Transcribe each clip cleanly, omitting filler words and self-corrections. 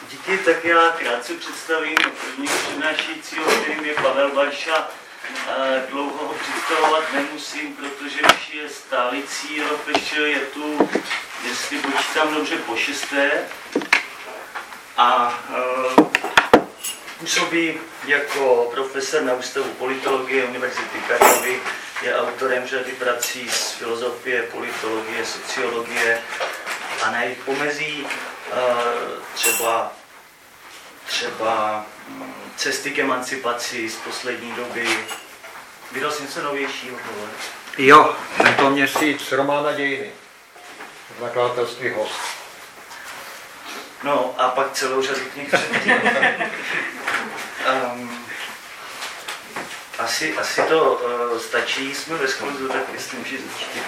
Díky, tak já krátce představím prvního přednášejícího, kterým je Pavel Barša. Dlouho ho představovat nemusím, protože už je stálicí ROFŠ, je tu, jestli počítám dobře, po 6. A působí jako profesor na Ústavu politologie Univerzity Karlovy, je autorem řady prací z filozofie, politologie, sociologie a na jejich pomezí třeba cesty k emancipaci z poslední doby. Vydal jsi něco novějšího? Jo, tento měsíc Romána dějiny, v nakladatelství Host. No a pak celou řadu knih předtím. Asi to stačí, jsme ve skluzu, tak jestli můžeš začít.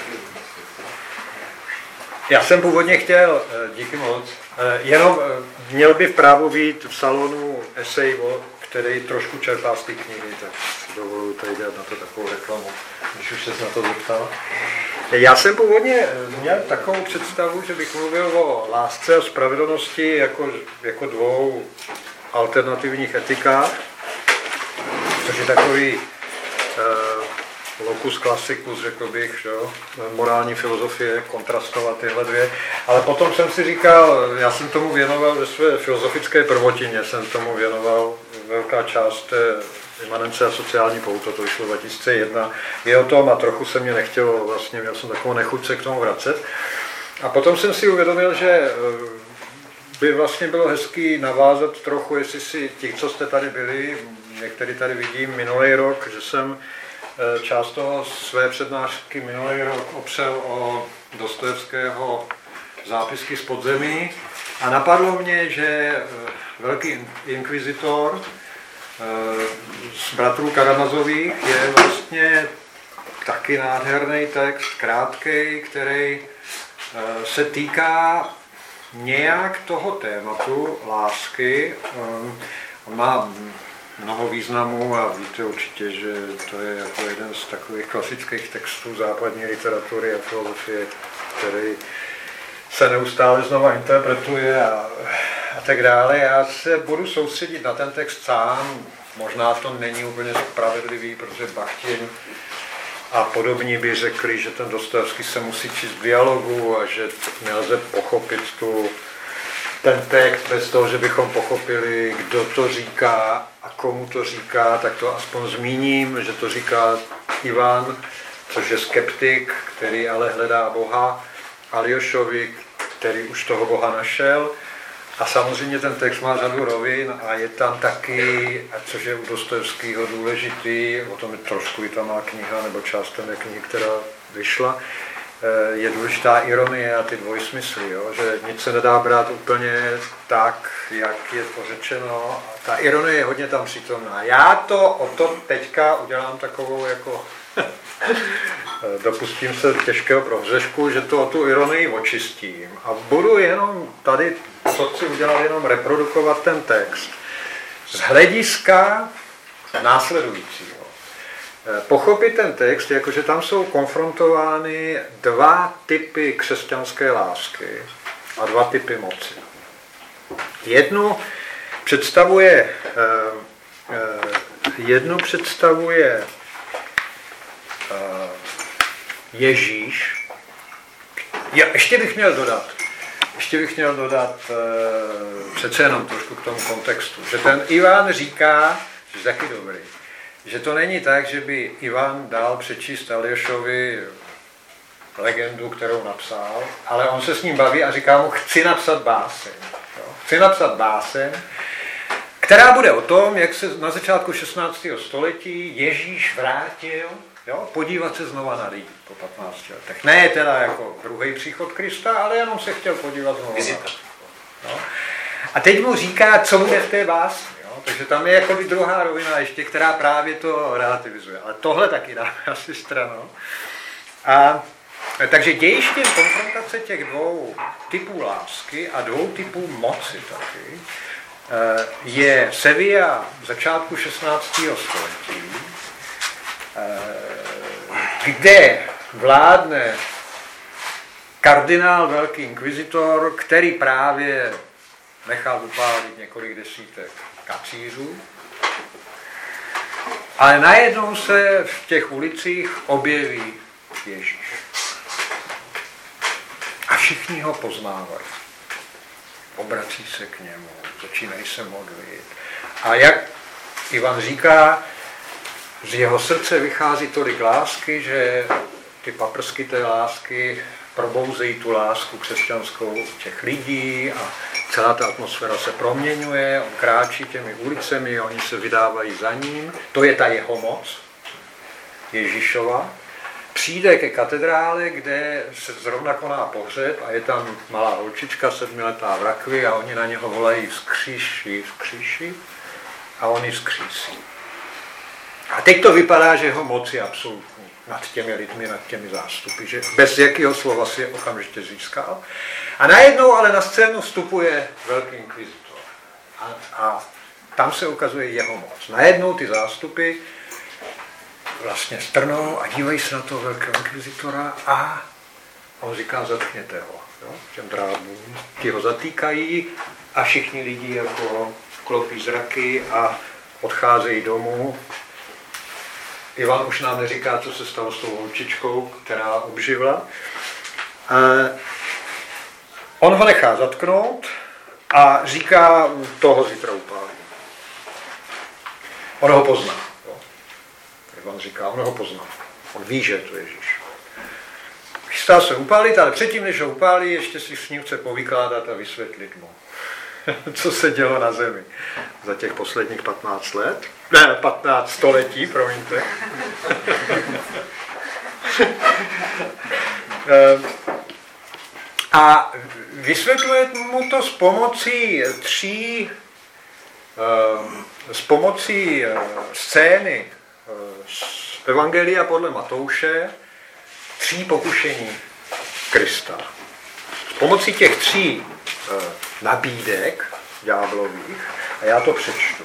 Já jsem původně chtěl, díky moc, jenom měl by právo být v salonu esej, který trošku čerpá z té knihy, tak si dovoluji tady dělat na to takovou reklamu, když už se na to zeptal. Já jsem původně měl takovou představu, že bych mluvil o lásce a spravedlnosti jako dvou alternativních etikách, což je takový locus classicus, řekl bych, že? Morální filozofie, kontrastovat tyhle dvě. Ale potom jsem si říkal, já jsem tomu věnoval ve své filozofické prvotině, jsem tomu věnoval velká část imanence a sociální pouto, to vyšlo 2001, je o tom a trochu se mě nechtělo, vlastně měl jsem takovou nechuť se k tomu vracet. A potom jsem si uvědomil, že by vlastně bylo hezký navázat trochu, jestli si ti, co jste tady byli, některý tady vidím minulý rok, že jsem část toho své přednášky minulý rok opřel o Dostojevského zápisky z podzemí a napadlo mě, že velký inkvizitor z bratrů Karamazových je vlastně taky nádherný text, krátkej, který se týká nějak toho tématu lásky. On má mnoho významů a víte určitě, že to je jako jeden z takových klasických textů západní literatury a filozofie, který se neustále znova interpretuje a tak dále. Já se budu soustředit na ten text sám, možná to není úplně spravedlivý, protože Bachtin a podobní by řekli, že ten Dostojevský se musí číst v dialogu a že nelze pochopit ten text bez toho, že bychom pochopili, kdo to říká a komu to říká, tak to aspoň zmíním, že to říká Ivan, což je skeptik, který ale hledá Boha, Aljošovi, který už toho Boha našel. A samozřejmě ten text má řadu rovin a je tam taky, což je u Dostojevského důležitý, o tom je trošku i ta má kniha, nebo část té knihy, která vyšla, je důležitá ironie a ty dvojsmysly, jo? Že nic se nedá brát úplně tak, jak je to řečeno. Ta ironie je hodně tam přítomná. Já o tom teďka udělám takovou jako dopustím se těžkého prohřešku, že to o tu ironii očistím a budu jenom tady, co chci udělat, jenom reprodukovat ten text z hlediska následujícího. Pochopit ten text, jakože tam jsou konfrontovány dva typy křesťanské lásky a dva typy moci. Jednu představuje Ježíš. Ještě bych měl dodat přece jenom trošku k tomu kontextu, že ten Ivan říká, že je taky dobrý, že to není tak, že by Ivan dal přečíst Aljošovi legendu, kterou napsal, ale on se s ním baví a říká mu, chci napsat báseň. Chci napsat báseň, která bude o tom, jak se na začátku 16. století Ježíš vrátil, podívat se znova na lidi po 15 letech. Ne teda jako druhý příchod Krista, ale jenom se chtěl podívat znova na lidi. A teď mu říká, co bude v té básni. Takže tam je jako druhá rovina ještě, která právě to relativizuje. Ale tohle taky dáme asi stranou. Takže dějištěm konfrontace těch dvou typů lásky a dvou typů moci taky je Sevilla začátku 16. století, kde vládne kardinál, velký inkvizitor, který právě nechal upálit několik desítek kacířů. Ale najednou se v těch ulicích objeví Ježíš. A všichni ho poznávají. Obrací se k němu, začínají se modlit. A jak Ivan říká, z jeho srdce vychází tolik lásky, že ty paprsky té lásky probouzejí tu lásku křesťanskou těch lidí a celá ta atmosféra se proměňuje, on kráčí těmi ulicemi, oni se vydávají za ním. To je ta jeho moc, Ježíšova. Přijde ke katedrále, kde se zrovna koná pohřeb a je tam malá holčička, 7letá v rakvi a oni na něho volají vzkříši a on ji vzkřísí. A teď to vypadá, že jeho moc je absolutní nad těmi lidmi, nad těmi zástupy, že bez jakého slova si je okamžitě získal. A najednou ale na scénu vstupuje velký inkvizitor. A tam se ukazuje jeho moc. Najednou ty zástupy vlastně strnou a dívají se na toho velkého inkvizitora a on říká, zatkněte ho. Jo? Těm drábům. Ti ho zatýkají a všichni lidi jako klopí zraky a odcházejí domů. Ivan už nám neříká, co se stalo s tou holčičkou, která obživla. On ho nechá zatknout a říká, toho zítra upálí. On ho pozná. Jo. Ivan říká, on ho pozná. On ví, že je to Ježíš. Chystá se upálit, ale předtím, než ho upálí, ještě si s ním chce povykládat a vysvětlit mu, co se dělo na zemi za těch posledních 15 let. Ne, 15 století, promiňte. A vysvětluje mu to s pomocí scény z Evangelia podle Matouše 3 pokušení Krista. S pomocí těch 3 nabídek ďáblových, a já to přečtu.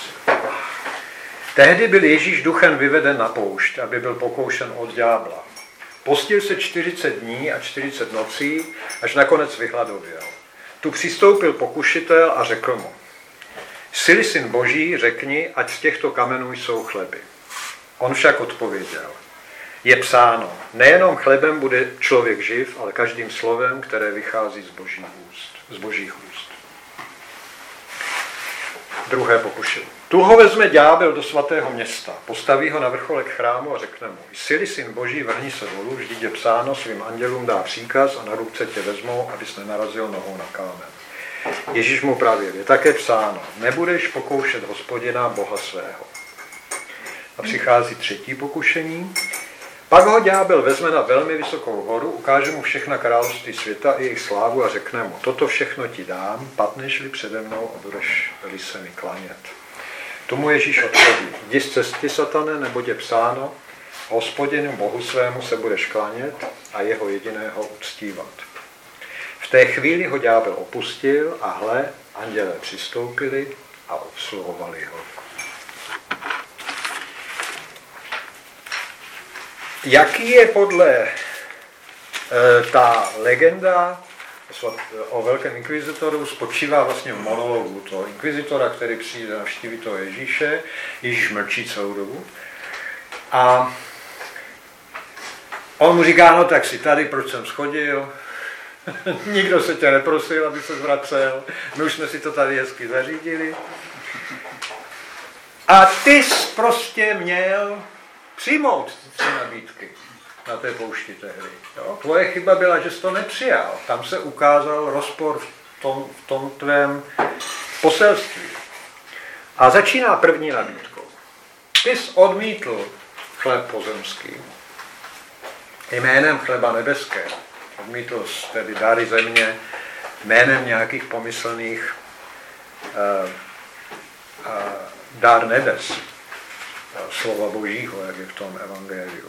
Tehdy byl Ježíš duchem vyveden na poušť, aby byl pokoušen od ďábla. Postil se 40 dní a 40 nocí, až nakonec vyhladověl. Tu přistoupil pokušitel a řekl mu, jsi-li syn Boží, řekni, ať z těchto kamenů jsou chleby. On však odpověděl, je psáno, nejenom chlebem bude člověk živ, ale každým slovem, které vychází z božích úst. Druhé pokušení. Tu ho vezme ďábel do svatého města, postaví ho na vrcholek chrámu a řekne mu, jsi-li syn Boží, vrhni se dolů, vždyť je psáno, svým andělům dá příkaz a na ruce tě vezmou, abys nenarazil nohou na kámen. Ježíš mu právě je také psáno, nebudeš pokoušet Hospodina, Boha svého. A přichází 3. pokušení. Pak ho ďábel vezme na velmi vysokou horu, ukáže mu všechna království světa i jejich slávu a řekne mu, toto všechno ti dám, padneš-li přede mnou a budeš-li se mi klanět. Tomu Ježíš odpoví, jdi z cesty, satane, neboť je psáno, Hospodinu Bohu svému se budeš klanět a jeho jediného uctívat. V té chvíli ho ďábel opustil a hle, andělé přistoupili a obsluhovali ho. Jaký je podle ta legenda o velkém inkvizitoru spočívá vlastně v monologu toho inkvizitora, který přijde navštívit toho Ježíše. Ježíš mlčí celou dobu. A on mu říká, no tak si tady, proč jsem schodil? Nikdo se tě neprosil, aby se zvracel. My už jsme si to tady hezky zařídili. A ty jsi prostě měl přijmout 3 nabídky na té poušti tehdy. Jo? Tvoje chyba byla, že jsi to nepřijal. Tam se ukázal rozpor v tom tvém poselství. A začíná první nabídkou. Ty jsi odmítl chléb pozemský jménem chleba nebeského. Odmítl jsi tedy dary země jménem nějakých pomyslných dár nebes. Slova Božího, jak je v tom evangeliu.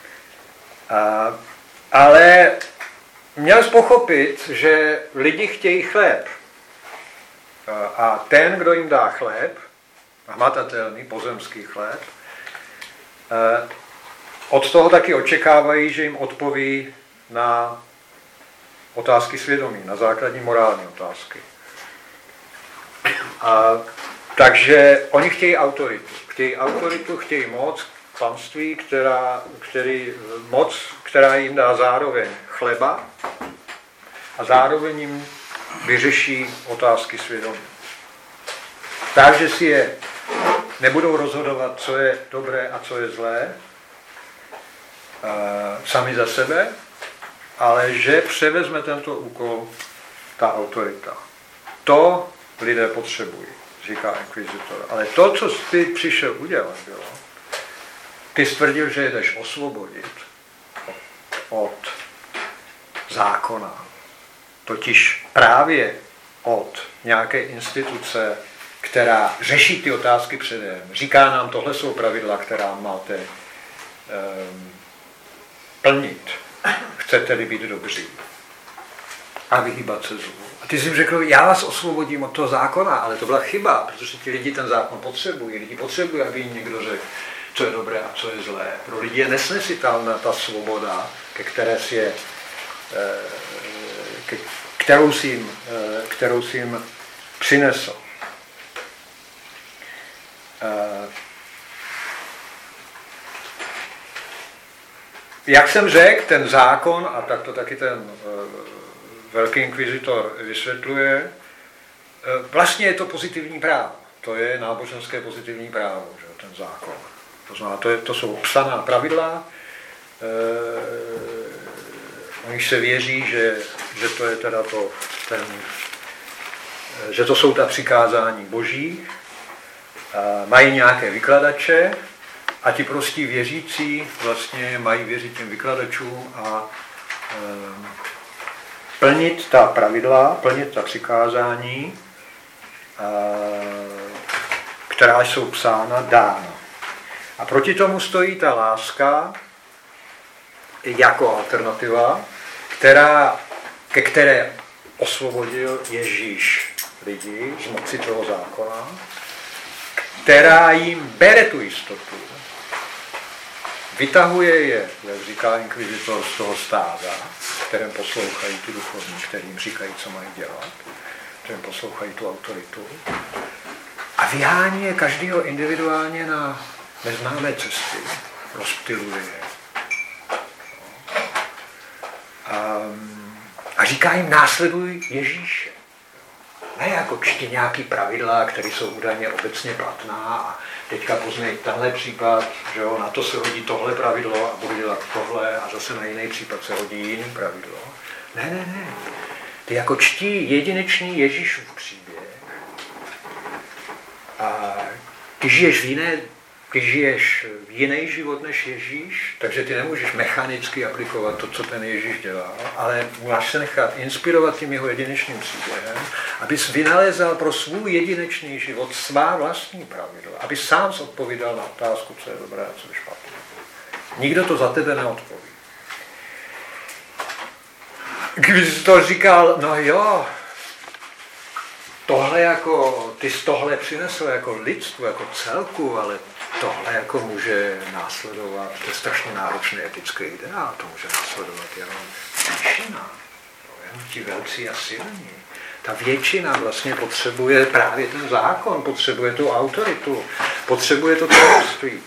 Ale měl jsi pochopit, že lidi chtějí chléb. A ten, kdo jim dá chléb, hmatatelný pozemský chléb, od toho taky očekávají, že jim odpoví na otázky svědomí, na základní morální otázky. Takže oni chtějí autoritu. Chtějí moc, panství, která jim dá zároveň chleba a zároveň jim vyřeší otázky svědomí. Takže si je nebudou rozhodovat, co je dobré a co je zlé, sami za sebe, ale že převezme tento úkol ta autorita. To lidé potřebují, říká inkvizitor. Ale to, co ty přišel udělat, bylo, ty stvrdil, že jdeš osvobodit od zákona. Totiž právě od nějaké instituce, která řeší ty otázky předem. Říká nám, tohle jsou pravidla, která máte plnit. Chcete-li být dobří. A vyhýbat se zlu. A ty jsi jim řekl, já vás osvobodím od toho zákona, ale to byla chyba, protože ti lidi ten zákon potřebují. Lidi potřebují, aby jim někdo řekl, co je dobré a co je zlé. Pro lidi je nesnesitelná ta svoboda, kterou si jim přinesl. Jak jsem řekl, ten zákon, a tak to taky ten velký inkvizitor vysvětluje, vlastně je to pozitivní právo. To je náboženské pozitivní právo, že, ten zákon. To znamená, to jsou psaná pravidla, o nich se věří, že to je teda že to jsou ta přikázání boží, mají nějaké vykladače a ti prostí věřící vlastně mají věřit těm vykladačům a plnit ta pravidla, plnit ta přikázání, která jsou psána, dána. A proti tomu stojí ta láska jako alternativa, ke které osvobodil Ježíš lidi z moci toho zákona, která jim bere tu jistotu, vytahuje je, jak říká inkvizitor, z toho stáda, kterém poslouchají ty duchovní, kterým říkají, co mají dělat, kterým poslouchají tu autoritu, a vyhání je každého individuálně na neznámé cesty, rozptyluje je. A říká jim, následuj Ježíše. Ne jako čti nějaký pravidla, které jsou údajně obecně platná a teďka poznej tenhle případ, že jo, na to se hodí tohle pravidlo a budu dělat tohle a zase na jiný případ se hodí jiný pravidlo. Ne. Ty jako čtí jedinečný Ježíšův příběh a ty žiješ jiný život než Ježíš, takže ty nemůžeš mechanicky aplikovat to, co ten Ježíš dělal, ale máš se nechat inspirovat tím jeho jedinečným příběhem, abys vynalezal pro svůj jedinečný život svá vlastní pravidla, aby sám odpovídal na otázku, co je dobré a co je špatné. Nikdo to za tebe neodpoví. Když to říkal, no jo, tohle jako, ty jsi tohle přinesl jako lidstvu, jako celku, ale tohle jako může následovat, to je strašně náročný etický ideál, to může následovat jenom většina, jenom ti velcí a silní. Ta většina vlastně potřebuje právě ten zákon, potřebuje tu autoritu, potřebuje to tajemství.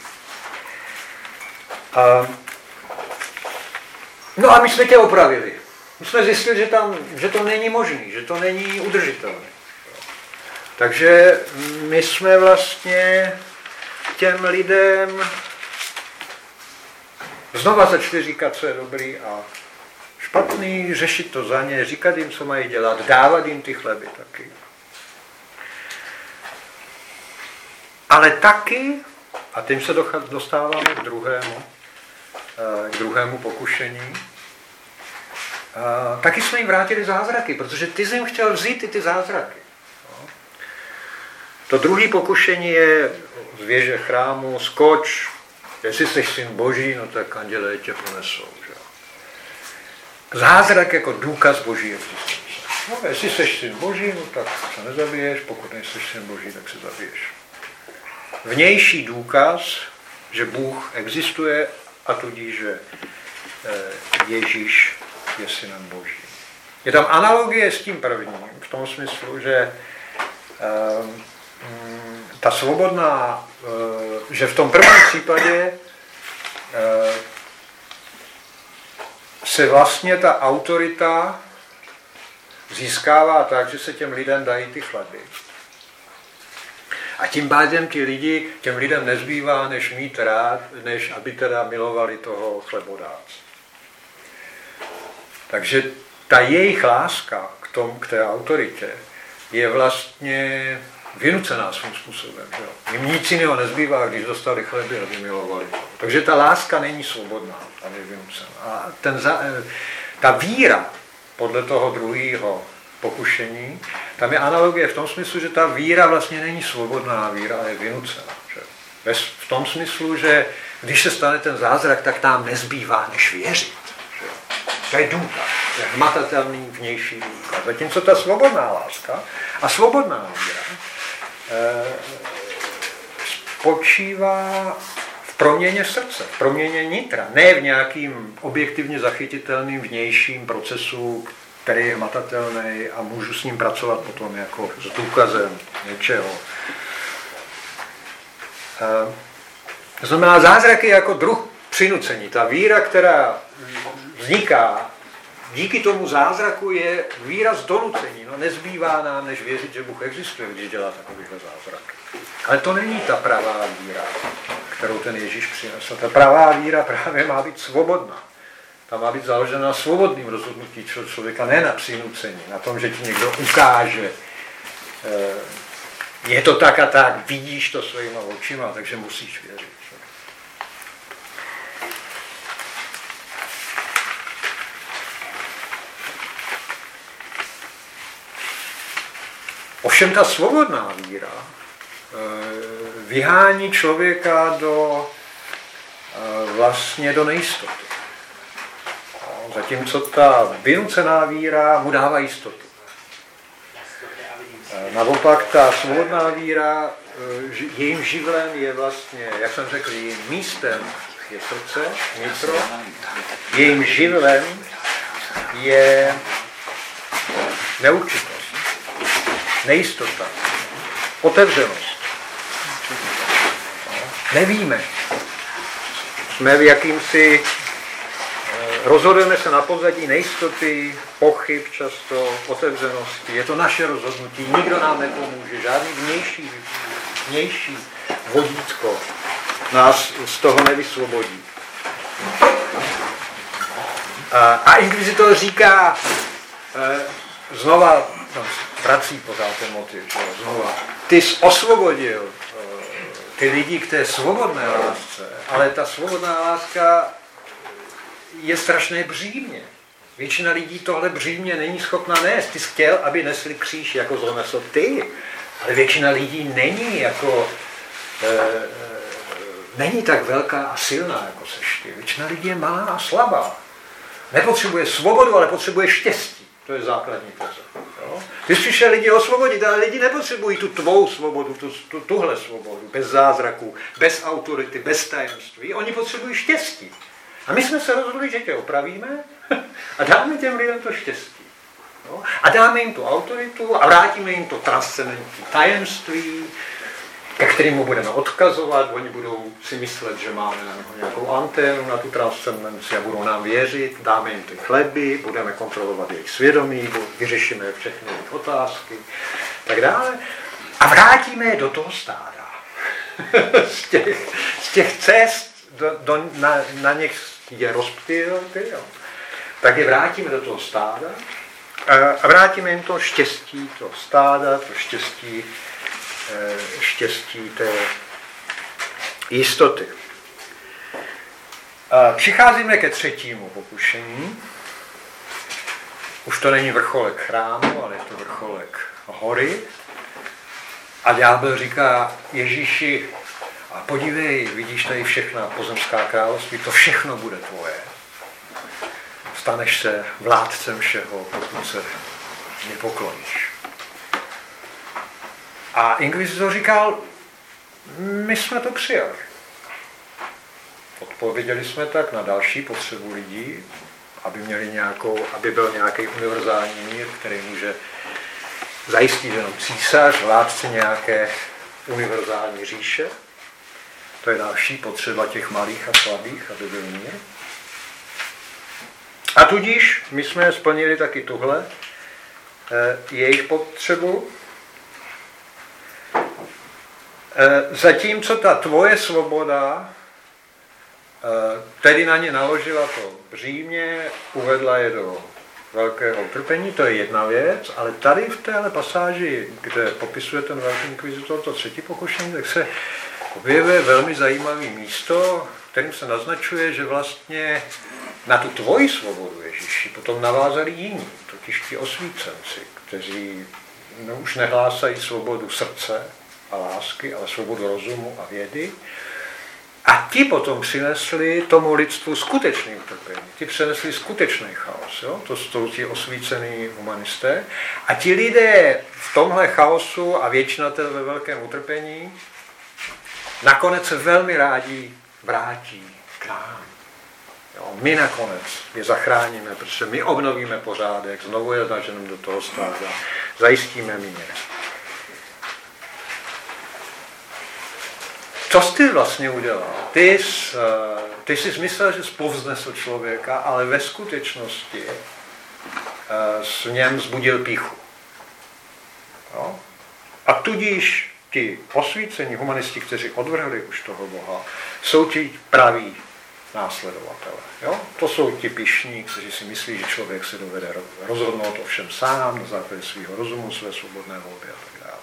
No a my jsme tě opravili. My jsme zjistili, že to není možný, že to není udržitelné. Takže my jsme vlastně těm lidem znova začali říkat, co je dobrý a špatný, řešit to za ně, říkat jim, co mají dělat, dávat jim ty chleby taky. Ale taky, a tím se dostáváme k druhému pokušení, taky jsme jim vrátili zázraky, protože ty jsi jim chtěl vzít i ty zázraky. To druhé pokušení je z věže chrámu, skoč, jestli jsi syn Boží, no tak andělé tě ponesou. Že? Zázrak jako důkaz Boží existence. No, jestli jsi syn Boží, no tak se nezabiješ, pokud nejsi syn Boží, tak se zabiješ. Vnější důkaz, že Bůh existuje a tudíž, že Ježíš je synem Boží. Je tam analogie s tím prvním, v tom smyslu, že ta svobodná, že v tom prvním případě se vlastně ta autorita získává tak, že se těm lidem dají ty chleby. A tím pádem těm lidem nezbývá, než mít rád, než aby teda milovali toho chlebodáce. Takže ta jejich láska k té autoritě je vlastně vynucená svým způsobem. Že? Jim nic jiného nezbývá, když dostali chleby, aby milovali. Takže ta láska není svobodná, tam je vynucená. A ta víra podle toho druhého pokušení, tam je analogie v tom smyslu, že ta víra vlastně není svobodná víra, ale je vynucená. Že? V tom smyslu, že když se stane ten zázrak, tak tam nezbývá, než věřit. Že? To je důkaz, to je hmatatelný vnější důkaz. Zatímco ta svobodná láska a svobodná víra spočívá v proměně srdce, v proměně nitra, ne v nějakým objektivně zachytitelným vnějším procesu, který je hmatatelný a můžu s ním pracovat potom jako s důkazem něčeho. To znamená, zázrak je jako druh přinucení. Ta víra, která vzniká díky tomu zázraku, je víra z donucení. No, nezbývá nám, než věřit, že Bůh existuje, když dělá takovýhle zázrak. Ale to není ta pravá víra, kterou ten Ježíš přinesl. Ta pravá víra právě má být svobodná. Ta má být založena na svobodným rozhodnutí člověka, ne na přinucení, na tom, že ti někdo ukáže. Je to tak a tak, vidíš to svýma očima, takže musíš věřit. Ovšem ta svobodná víra vyhání člověka vlastně do nejistoty. Zatímco ta vynucená víra mu dává jistotu. Naopak ta svobodná víra, jejím živlem je vlastně, jak jsem řekl, jejím místem je srdce, nitro, jejím živlem je neurčitost, nejistota, otevřenost. Nevíme. Jsme v jakýmsi, rozhodujeme se na pozadí nejistoty, pochyb často, otevřenosti. Je to naše rozhodnutí, nikdo nám nepomůže, žádný vnější vodítko nás z toho nevysvobodí. A inkvizitor říká, znova, vrací pořád ten motiv, znova, ty jsi osvobodil ty lidi k té svobodné lásce, ale ta svobodná láska je strašné břímě. Většina lidí tohle břímě není schopna nést. Ty jsi chtěl, aby nesli kříž, jako znesl ty, ale většina lidí není jako není tak velká a silná, jako seš ty. Většina lidí je malá a slabá. Nepotřebuje svobodu, ale potřebuje štěstí. To je základní teze. Ty jsi přišel lidi osvobodit, ale lidi nepotřebují tu tvou svobodu, tuhle svobodu, bez zázraku, bez autority, bez tajemství. Oni potřebují štěstí. A my jsme se rozhodli, že tě opravíme a dáme těm lidem to štěstí. A dáme jim tu autoritu a vrátíme jim to transcendentní tajemství, ke kterému budeme odkazovat. Oni budou si myslet, že máme nějakou anténu na tu transcendenci a budou nám věřit. Dáme jim ty chleby, budeme kontrolovat jejich svědomí, vyřešíme všechny jejich otázky, tak dále. A vrátíme je do toho stáda. z těch cest, na něch je rozptyl, tak je vrátíme do toho stáda a vrátíme jim to štěstí, to stáda, to štěstí té jistoty. Přicházíme ke třetímu pokušení. Už to není vrcholek chrámu, ale je to vrcholek hory. A ďábel říká Ježíši, a podívej, vidíš tady všechna pozemská království, to všechno bude tvoje. Staneš se vládcem všeho, pokud se nepokloníš. A inkvizitor říkal, my jsme to přijali. Odpověděli jsme tak na další potřebu lidí, aby byl nějaký univerzální mír, který může zajistit jenom císař, vládce nějaké univerzální říše. To je další potřeba těch malých a slabých, aby byl mír. A tudíž my jsme splnili taky tuhle jejich potřebu. Zatímco ta tvoje svoboda tedy na ně naložila to břímě, uvedla je do velkého utrpení, to je jedna věc, ale tady v téhle pasáži, kde popisuje ten velký inkvizitor to třetí pokušení, tak se objevuje velmi zajímavé místo, kterým se naznačuje, že vlastně na tu tvoji svobodu, Ježíši, potom navázali jiní, totiž ti osvícenci, kteří už nehlásají svobodu srdce a lásky, ale svobodu rozumu a vědy. A ti potom přinesli tomu lidstvu skutečný utrpení. Ti přinesli skutečný chaos. Jo? To jsou ti osvícený humanisté. A ti lidé v tomhle chaosu a většina teda ve velkém utrpení nakonec se velmi rádi vrátí k nám. Jo? My nakonec je zachráníme, protože my obnovíme pořádek, znovu je naženeme do toho stáda, zajistíme mír. Co jsi ty vlastně udělal? Ty jsi myslel, že jsi povznesl člověka, ale ve skutečnosti s něm vzbudil pýchu. Jo? A tudíž ti osvícení humanisti, kteří odvrhli už toho Boha, jsou ti praví následovatelé. Jo? To jsou ti pyšní, kteří si myslí, že člověk se dovede rozhodnout o všem sám, na základě svého rozumu, své svobodné volby a tak dále.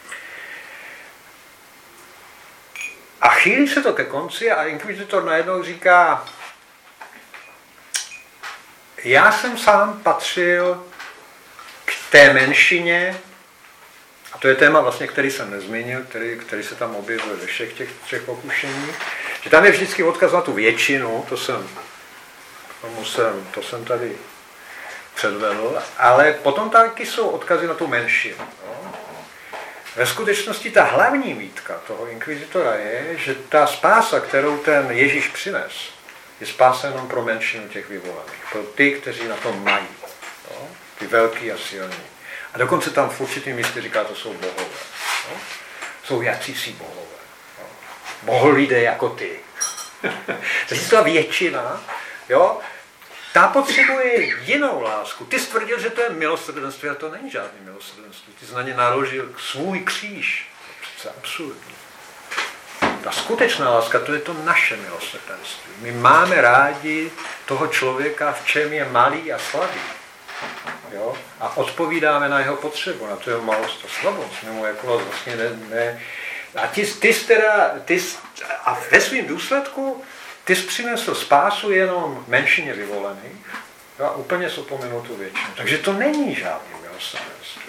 A chýlí se to ke konci a inkvizitor najednou říká, já jsem sám patřil k té menšině, a to je téma vlastně, který jsem nezmínil, který se tam objevuje ve všech těch třech pokušeních, že tam je vždycky odkaz na tu většinu, to jsem tady předvedl, ale potom taky jsou odkazy na tu menšinu. No? Ve skutečnosti ta hlavní výtka toho inkvizitora je, že ta spása, kterou ten Ježíš přines, je spása jenom pro menšinu těch vyvolaných, pro ty, kteří na tom mají, no? Ty velký a silní. A dokonce tam v určitém místě říká, to jsou bohové. No? Jsou jacící bohové. No? Boholidé jako ty. Takže ta většina, jo, ta potřebuje jinou lásku. Ty jsi tvrdil, že to je milosrdenství, a to není žádný milosrdenství. Ty jsi na ně naložil svůj kříž. To je absurdní. Ta skutečná láska, to je to naše milosrdenství. My máme rádi toho člověka, v čem je malý a slabý. Jo? A odpovídáme na jeho potřebu, na tu jeho malost a slabost. My mu jako vlastně A a ve svým důsledku ty jsi přinesl spásu jenom menšině vyvolených a úplně jsi opomenul tu většinu. Takže to není žádný milosrdenství,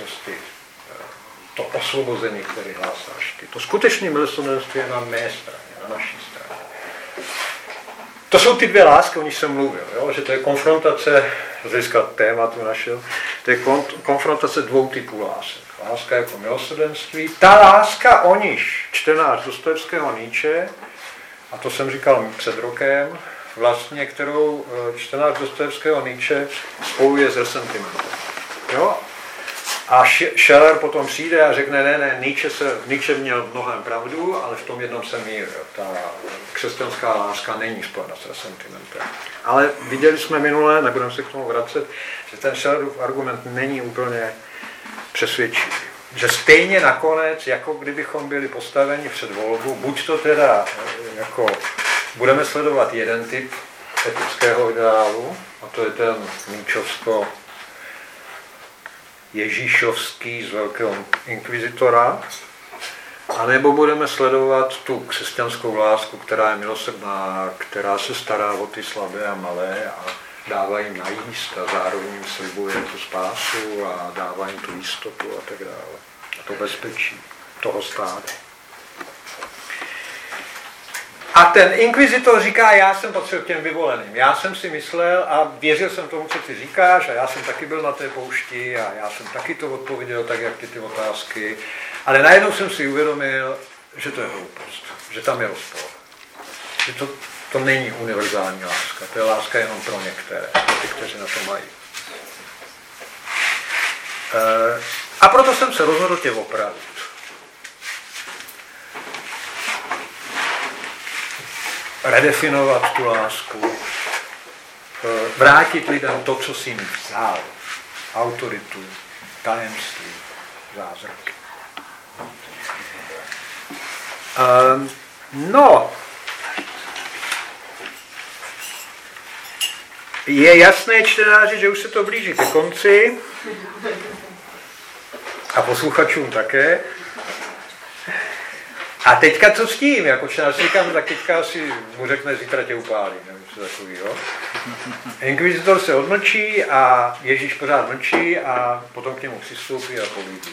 to osvobození, které hlásáš ty. To skutečné milosrdenství je na mé straně, na naší straně. To jsou ty dvě lásky, o nich jsem mluvil, jo? Že to je konfrontace, z hlediska tématu našeho, to je konfrontace dvou typů lásek. Láska jako milosrdenství, ta láska, o níž čtenář Dostojevského Nietzsche, a to jsem říkal před rokem, vlastně, kterou čtenář Dostojevského Nietzsche spojuje s resentimentem. Jo? A Scherer potom přijde a řekne, ne, Nietzsche měl v mnohém pravdu, ale v tom jednom se mír. Ta křesťanská láska není spojena s resentimentem. Ale viděli jsme minule, nebudeme se k tomu vracet, že ten Schellerův argument není úplně přesvědčivý. Že stejně nakonec, jako kdybychom byli postaveni před volbu, buď to teda jako budeme sledovat jeden typ etického ideálu, a to je ten Nietzschovsko Ježíšovský z velkého inkvizitora, anebo budeme sledovat tu křesťanskou lásku, která je milosrdná, která se stará o ty slabé a malé a dává jim najíst a zároveň jim slibuje tu spásu a dává jim tu jistotu a tak dále. A to bezpečí toho stáda. A ten inkvizitor říká, já jsem patřil k těm vyvoleným. Já jsem si myslel a věřil jsem tomu, co ty říkáš, a já jsem taky byl na té poušti a já jsem taky to odpověděl tak, jak ty otázky. Ale najednou jsem si uvědomil, že to je hloupost, že tam je rozpor. Že to není univerzální láska, to je láska jenom pro některé, pro ty, kteří na to mají. A proto jsem se rozhodl tě opravit. Redefinovat tu lásku, vrátit lidem to, co si jim vzal. Autoritu, tajemství, zázraky. No, je jasné, čtenáři, že už se to blíží ke konci a posluchačům také. A teďka co s tím? Jako čtenář říkám, tak teďka si mu řekne, zítra tě upálí. Inkvizitor se odmlčí a Ježíš pořád mlčí a potom k němu přistoupí a povídí.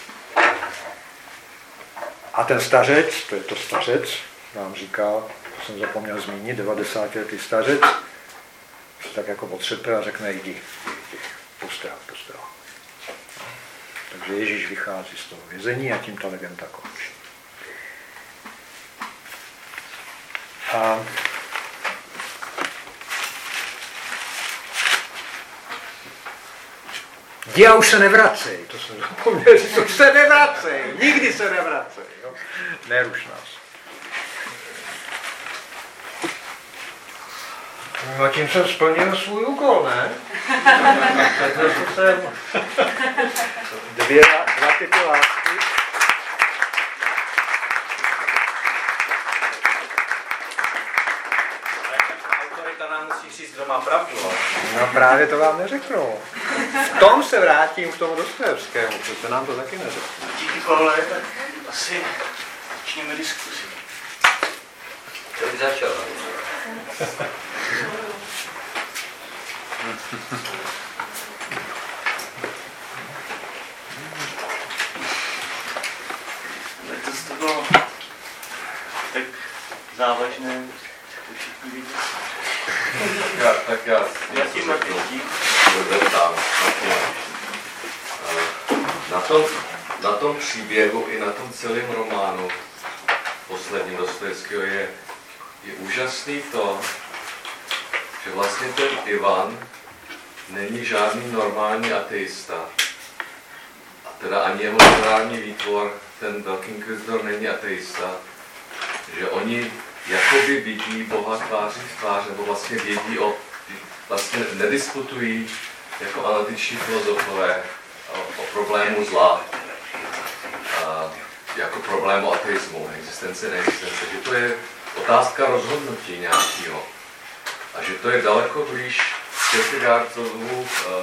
A ten stařec, to je to stařec, nám říká, to jsem zapomněl zmínit, 90letý stařec, tak jako potřepil a řekne, jdi, puste ho. Takže Ježíš vychází z toho vězení a tím ta legenda končí. A dia už se nevracej, to jsem zapomněl říct, už se nevracej, nikdy se nevracej, jo? Neruš nás. No a tím jsem splnil svůj úkol, ne? To jsem dva typy lásky. Autorita nám musí říct, kdo má pravdu. No právě to vám neřeknu. V tom se vrátím k tomu Dostojevskému, protože nám to taky neřeknu. Díky, Pavle, tak asi začněme diskusi. To už začal. Letos to bylo tak závažné, to všichni vidí. Já ti zeptám. Na tom příběhu i na tom celém románu posledním Dostojevského je úžasný to, že vlastně ten Ivan není žádný normální ateista. A teda ani jeho literární výtvor, ten velký inkvizitor, není ateista. Že oni jakoby vidí Boha tváří v tvář, nebo vlastně vědí vlastně nediskutují jako analytičtí filozofové o problému zla, jako problému ateismu, existence, neexistence, že to je otázka rozhodnutí nějakého. A že to je daleko blíž Kierkegaardovu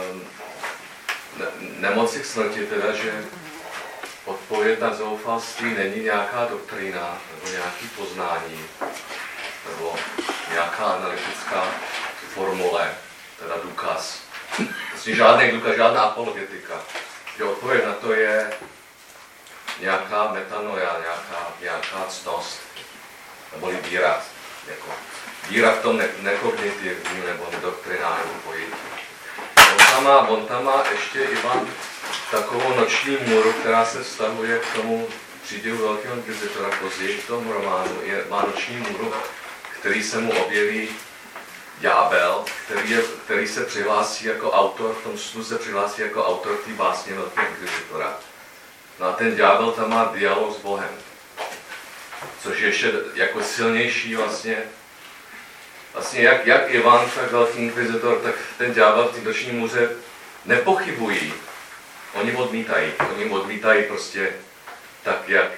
nemoci k smrti, teda, že odpověď na zoufalství není nějaká doktrína, nebo nějaké poznání, nebo nějaká analytická formule, teda důkaz. Vlastně žádný důkaz, žádná apologetika. Že odpověď na to je nějaká metanoia, nějaká ctnost, nebo víra. Jako víra v tom nekognitivním nebo nedoktrinálním pojetí. On tam má ještě Ivan takovou noční můru, která se vztahuje k tomu příběhu velkého inkvizitora později v tom románu. Má noční můru, který se mu objeví ďábel, který se přihlásí jako autor, v tom snu se přihlásí jako autor té básně velkého inkvizitora. No a ten ďábel tam má dialog s Bohem, což je ještě jako silnější vlastně jak Ivan, tak velký inkvizitor, tak ten ďábel v té noční můře nepochybují. Oni odmítají prostě tak, jak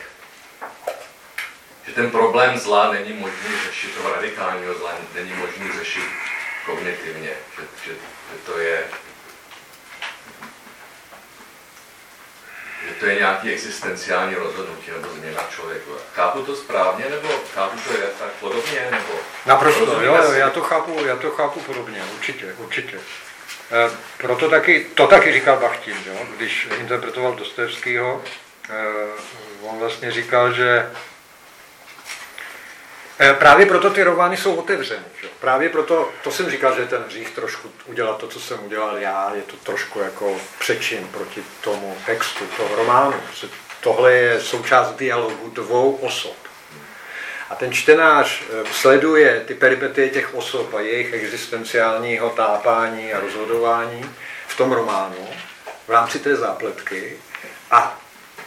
že ten problém zla není možný řešit, toho radikálního zla není možný řešit kognitivně, že to je nějaký existenciální rozhodnutí nebo změna člověku. Chápu to správně, nebo chápu to je tak podobně, nebo... Naprosto, jo, já to chápu podobně, určitě. Proto to taky říkal Bachtin, jo? Když interpretoval Dostojevského, on vlastně říkal, že právě proto ty romány jsou otevřeny. Že? Právě proto, to jsem říkal, že ten hřích trošku udělat to, co jsem udělal já, je to trošku jako přečin proti tomu textu toho románu. Tohle je součást dialogu dvou osob. A ten čtenář sleduje ty peripetie těch osob a jejich existenciálního tápání a rozhodování v tom románu v rámci té zápletky A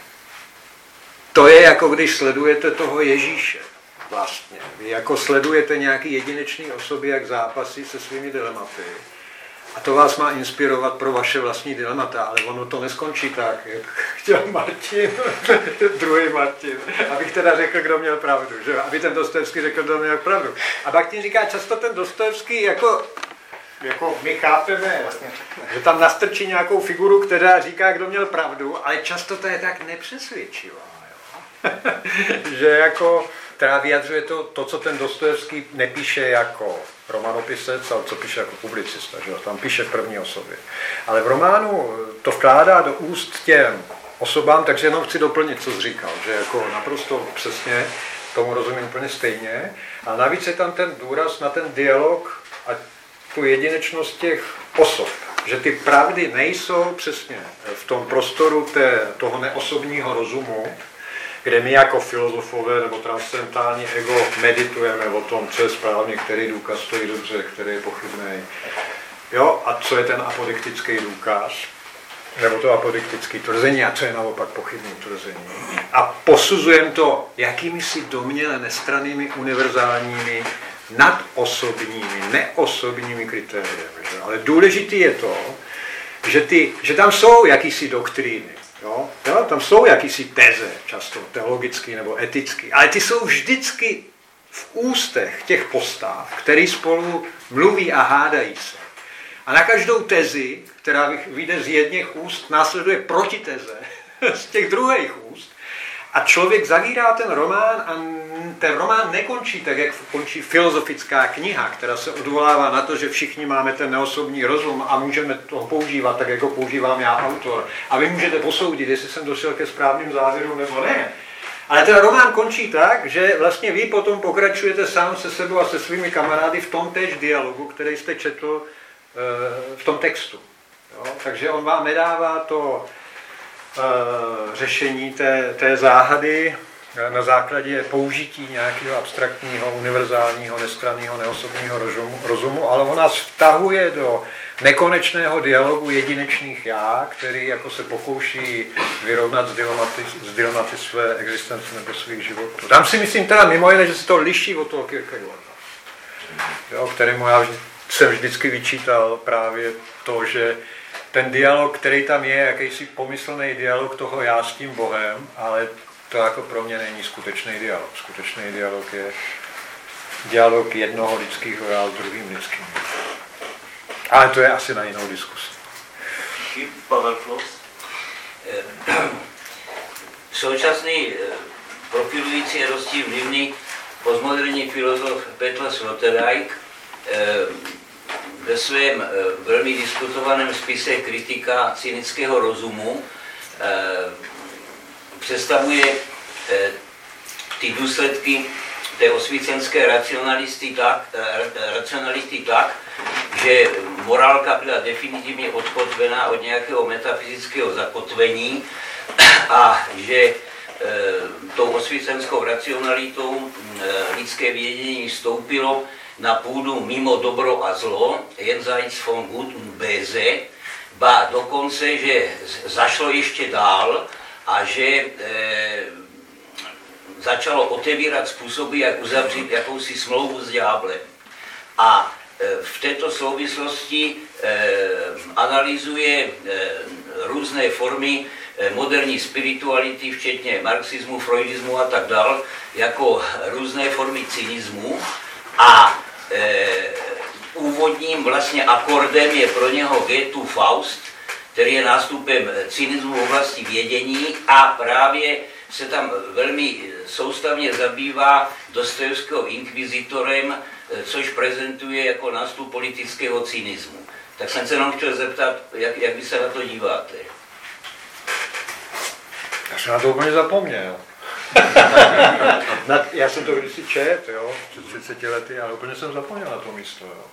to je jako když sledujete toho Ježíše vlastně. Vy jako sledujete nějaký jedinečný osoby, jak zápasí se svými dilematy. A to vás má inspirovat pro vaše vlastní dilemata, ale ono to neskončí tak, jak chtěl Martin, druhý Martin, abych teda řekl, kdo měl pravdu, že? Aby ten Dostojevský řekl, kdo měl pravdu. A Bakhtin říká, často ten Dostojevský jako my chápeme, že tam nastrčí nějakou figuru, která říká, kdo měl pravdu, ale často to je tak nepřesvědčivá, že jako která vyjadřuje to, co ten Dostojevský nepíše jako romanopisec, ale co píše jako publicista, že jo? Tam píše v první osobě. Ale v románu to vkládá do úst těm osobám, takže jenom chci doplnit, co jsi říkal, že jako naprosto přesně tomu rozumím úplně stejně. A navíc je tam ten důraz na ten dialog a tu jedinečnost těch osob, že ty pravdy nejsou přesně v tom prostoru toho neosobního rozumu, kde my jako filozofové nebo transcendentální ego meditujeme o tom, co je správně, který důkaz stojí dobře, který je pochybný. Jo? A co je ten apodiktický důkaz, nebo to apodiktické tvrzení, a co je naopak pochybné tvrzení. A posuzujeme to jakými si domněle nestrannými, univerzálními, nadosobními, neosobními kritériemi. Že? Ale důležité je to, že tam jsou jakýsi doktríny. Jo? Tam jsou jakýsi teze, často teologický nebo etický, ale ty jsou vždycky v ústech těch postav, který spolu mluví a hádají se. A na každou tezi, která vyjde z jedněch úst, následuje protiteze z těch druhých úst. A člověk zavírá ten román a ten román nekončí tak, jak končí filozofická kniha, která se odvolává na to, že všichni máme ten neosobní rozum a můžeme toho používat tak, jako používám já, autor. A vy můžete posoudit, jestli jsem došel ke správným závěrům nebo ne. Ale ten román končí tak, že vlastně vy potom pokračujete sám se sebou a se svými kamarády v tom též dialogu, který jste četl v tom textu. Jo? Takže on vám nedává to řešení té záhady na základě použití nějakého abstraktního, univerzálního, nestranného, neosobního rozumu, ale on nás vtahuje do nekonečného dialogu jedinečných já, který jako se pokouší vyrovnat s dilematy své existence nebo svých životů. Tam si myslím teda mimo jiné, že se to liší od toho Kierkegaarda, kterému já jsem vždycky vyčítal právě to, že ten dialog, který tam je, jakýsi pomyslný dialog toho já s tím Bohem, ale to jako pro mě není skutečný dialog. Skutečný dialog je dialog jednoho lidského já s druhým lidským. Ale to je asi na jinou diskusi. Pavel Klos? Současný profilující a dosti vlivný postmoderní filozof Petr Sloterdijk ve svém velmi diskutovaném spise Kritika cynického rozumu představuje ty důsledky té osvícenské racionalisty tak, že morálka byla definitivně odkotvená od nějakého metafyzického zakotvení a že tou osvícenskou racionalitou lidské vědění vstoupilo na půdu mimo dobro a zlo, jenseits von Gut und Böse, ba dokonce, že zašlo ještě dál a že začalo otevírat způsoby, jak uzavřít jakousi smlouvu s ďáblem. A v této souvislosti analyzuje různé formy moderní spirituality, včetně marxismu, freudismu a tak dál, jako různé formy cynismu. A úvodním vlastně akordem je pro něho Goethe Faust, který je nástupem cynismu v oblasti vědění a právě se tam velmi soustavně zabývá Dostojevského inkvizitorem, což prezentuje jako nástup politického cynismu. Tak jsem se jenom chtěl zeptat, jak vy se na to díváte? Já jsem na to úplně zapomněl. Já jsem to kdysi čet, jo, před 30 lety, ale úplně jsem zapomněl na to místo. Jo.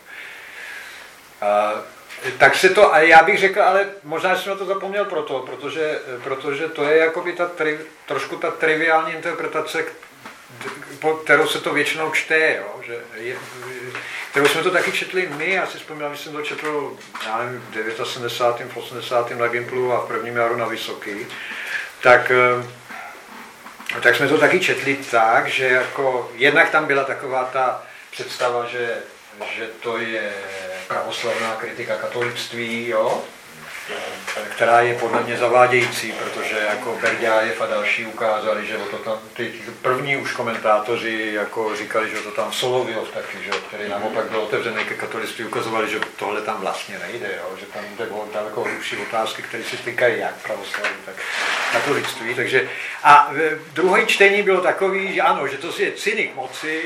Tak se to, a já bych řekl, ale možná jsem na to zapomněl protože to je jakoby trošku ta triviální interpretace, kterou se to většinou čte, jo, kterou jsme to taky četli my, já si vzpomínám, že jsem to četl, já nevím, v 79. v 80. na Gimplu a v prvním jaru na Vysoký. tak jsme to taky četli tak, že jako jednak tam byla taková ta představa, že to je pravoslavná kritika katolictví, jo? Která je podle mě zavádějící, protože jako Berďájev a další ukázali, že to tam, ty první už komentátoři jako říkali, že to tam Solovyov taky, že, který naopak byl otevřený ke katolictví, ukazovali, že tohle tam vlastně nejde, jo? Že tam jde o daleko hlubší otázky, které se týkají jak pravoslaví, tak katolictví. Takže, a druhé čtení bylo takový, že ano, že to je cynik moci,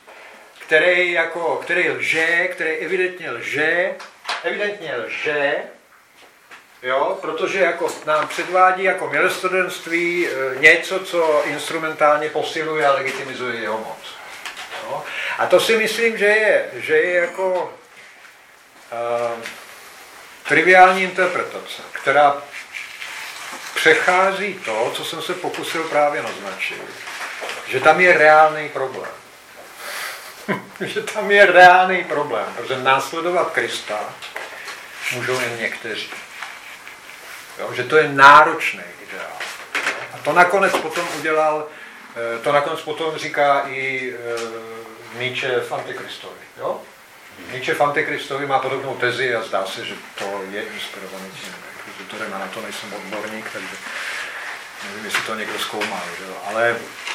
který lže, který evidentně lže, jo, protože jako nám předvádí jako milosrdenství něco, co instrumentálně posiluje a legitimizuje jeho moc. Jo. A to si myslím, že je jako triviální interpretace, která přechází to, co jsem se pokusil právě naznačit, že tam je reálný problém. Že tam je reálný problém, protože následovat Krista můžou jen někteří. Jo, že to je náročný ideál. A to nakonec potom říká i Nietzsche v Antikristovi. Jo? Nietzsche v Antikristovi má podobnou tezi a zdá se, že to je inspirovaný tím. Na to nejsem odborník, takže nevím, jestli to někdo zkoumal. Jo? Ale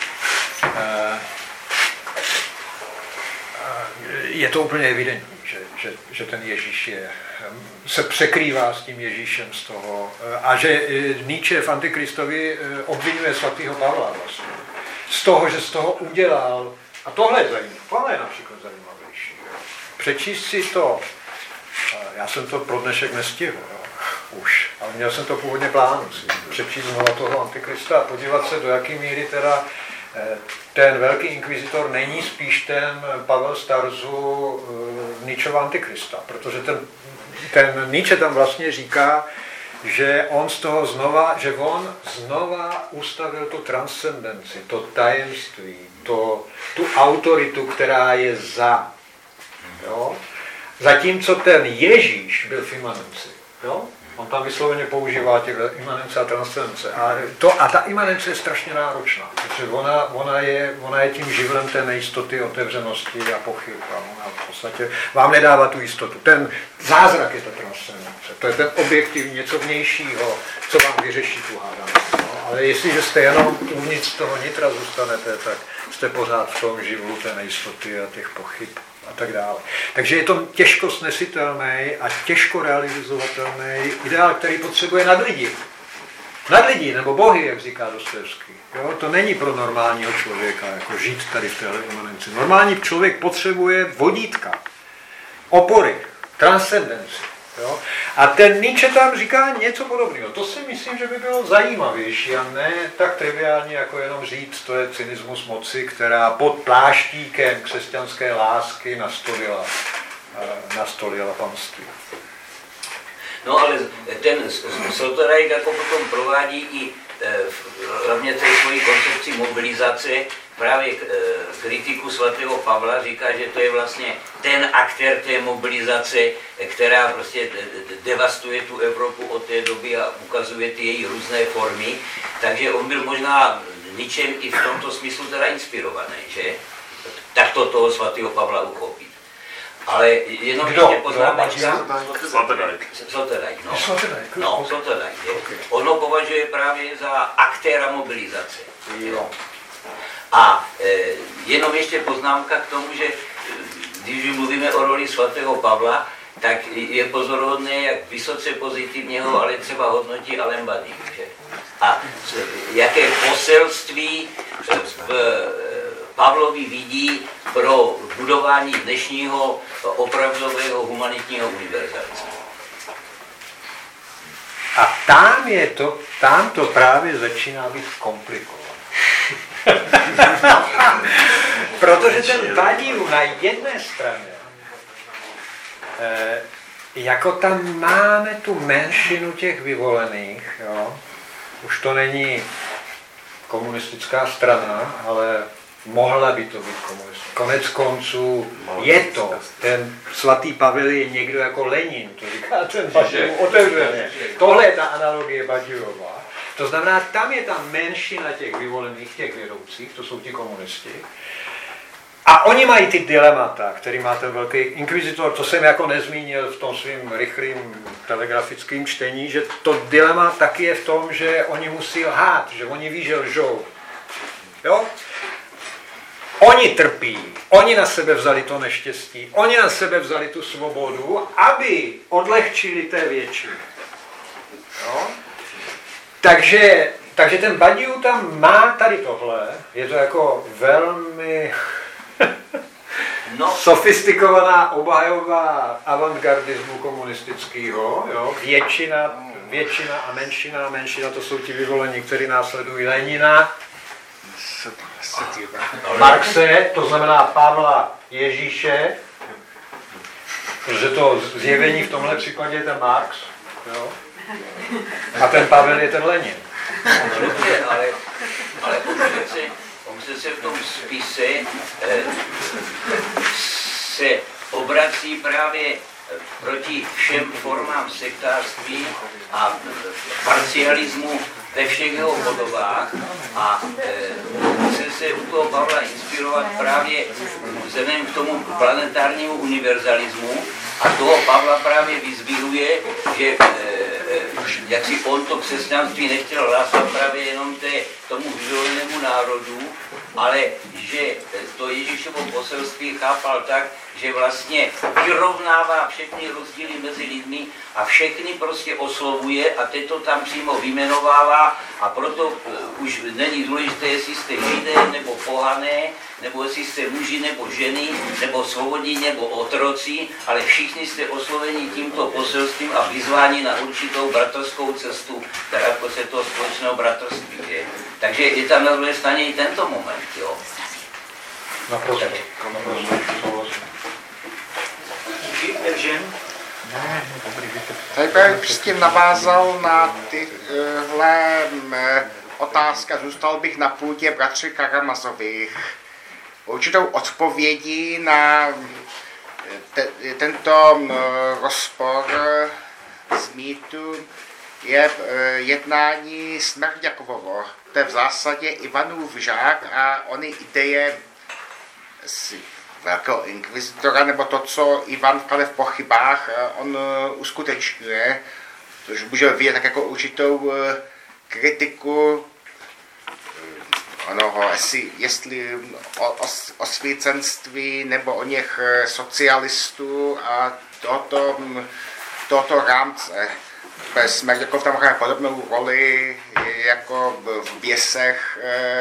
je to úplně evidentní, že ten Ježíš se překrývá s tím Ježíšem z toho a že Nietzsche v Antikristovi obvinuje svatého Pavla vlastně. Z toho, že z toho udělal, a tohle je zajímavé, tohle je například zajímavější. Přečíst si to, já jsem to pro dnešek nestihl, už, ale měl jsem to původně plánu si přečíst znovu toho Antikrista a podívat se, do jaké míry teda ten velký inkvizitor není spíš ten Pavel z Tarzu Nietzscheva Antikrista, protože ten Nietzsche tam vlastně říká, že on znova ustavil tu transcendenci, to tajemství, tu autoritu, která je za. Jo? Zatímco ten Ježíš byl v imanenci. Jo? On tam vysloveně používá těch imanence a transcendence. A ta imanence je strašně náročná, protože ona je tím živlem té nejistoty, otevřenosti a pochyb. A ona v podstatě vám nedává tu jistotu. Ten zázrak je ta transcendence. To je ten objektivní, něco vnějšího, co vám vyřeší tu hádanost. No, ale jestliže jste jenom uvnitř toho nitra zůstanete, tak jste pořád v tom živlu té nejistoty a těch pochyb a tak dále. Takže je to těžko snesitelný a těžko realizovatelný ideál, který potřebuje nadlidi. Nadlidi, nebo bohy, jak říká Dostojevský. Jo? To není pro normálního člověka, jako žít tady v téhle imanenci. Normální člověk potřebuje vodítka, opory, transcendenci. Jo? A ten Nietzsche tam říká něco podobného. To si myslím, že by bylo zajímavější a ne tak triviálně, jako jenom říct, to je cynismus moci, která pod pláštíkem křesťanské lásky nastolila panství. No ale ten Sloterdijk jako potom provádí i hlavně té svojí koncepci mobilizace právě kritiku svatého Pavla, říká, že to je vlastně ten aktér té mobilizace, která prostě devastuje tu Evropu od té doby a ukazuje ty její různé formy. Takže on byl možná ničem i v tomto smyslu teda inspirovaný, že? Tak to toho svatého Pavla uchopit. Ale jenom ještě poznámečka. Sloterdijk, no. Sloterdijk. Ono považuje právě za aktéra mobilizace. Jo. A jenom ještě poznámka k tomu, že když mluvíme o roli svatého Pavla, tak je pozoruhodné, jak vysoce pozitivně ho ale třeba hodnotí Alain Badiou. A jaké poselství v Pavlovi vidí pro budování dnešního opravdového humanitního univerzalismu. A tam to právě začíná být komplikované. Protože ten Badiou na jedné straně, jako tam máme tu menšinu těch vyvolených, jo? Už to není komunistická strana, ale mohla by to být komunistická. Konec konců je to. Ten svatý Pavel je někdo jako Lenin, to říká ten Badiou otevřeně. Tohle je ta analogie Badiouova. To znamená, tam je ta menšina těch vyvolených, těch vědoucích, to jsou ti komunisti. A oni mají ty dilemata, který má ten velký inkvizitor, to jsem jako nezmínil v tom svým rychlým telegrafickým čtení, že to dilema taky je v tom, že oni musí lhát, že oni ví, že lžou. Jo? Oni trpí, oni na sebe vzali to neštěstí, oni na sebe vzali tu svobodu, aby odlehčili té většině. Jo? Takže ten Badiou tam má tady tohle, je to jako velmi sofistikovaná obhajoba avantgardismu komunistického, jo? Většina a menšina to jsou ti vyvolení, kteří následují Lenina, Marxe, to znamená Pavla Ježíše, protože to zjevení v tomhle případě je ten Marx, jo? A ten Pavel je ten Lenin. Ale on se v tom spise se obrací právě proti všem formám sektářství a parcialismu ve všech jeho podobách a chce se u toho Pavla inspirovat právě vzhledem k tomu planetárnímu univerzalismu a toho Pavla právě vyzdvihuje, že jak si on to křesťanství nechtěl hlásat právě jenom tomu vyvolenému národu, ale že to Ježíšovo poselství chápal tak, že vlastně vyrovnává všechny rozdíly mezi lidmi a všechny prostě oslovuje a teď to tam přímo vyjmenovává a proto už není důležité, jestli jste židé nebo pohané, nebo jestli jste muži nebo ženy, nebo svobodní nebo otroci, ale všichni jste osloveni tímto poselstvím a vyzváni na určitou bratrskou cestu, která jako se toho společného bratrství je. Takže je tam na druhé straně i tento moment, jo. Naprosto. Tady bych s tím navázal na tyhle otázky, zůstal bych na půdě bratři Karamazových. Určitou odpovědí na tento rozpor z mýtu je jednání Smerdjakovovo. To je v zásadě Ivanův žák a ony ideje z velkého inkvizitora, nebo to, co Ivan vklade v pochybách, on uskutečňuje, což můžeme vidět tak jako určitou kritiku onoho, jestli osvícenství nebo o něch socialistů a tohoto rámce. Smerdjakov tam hraje podobnou roli jako v Běsech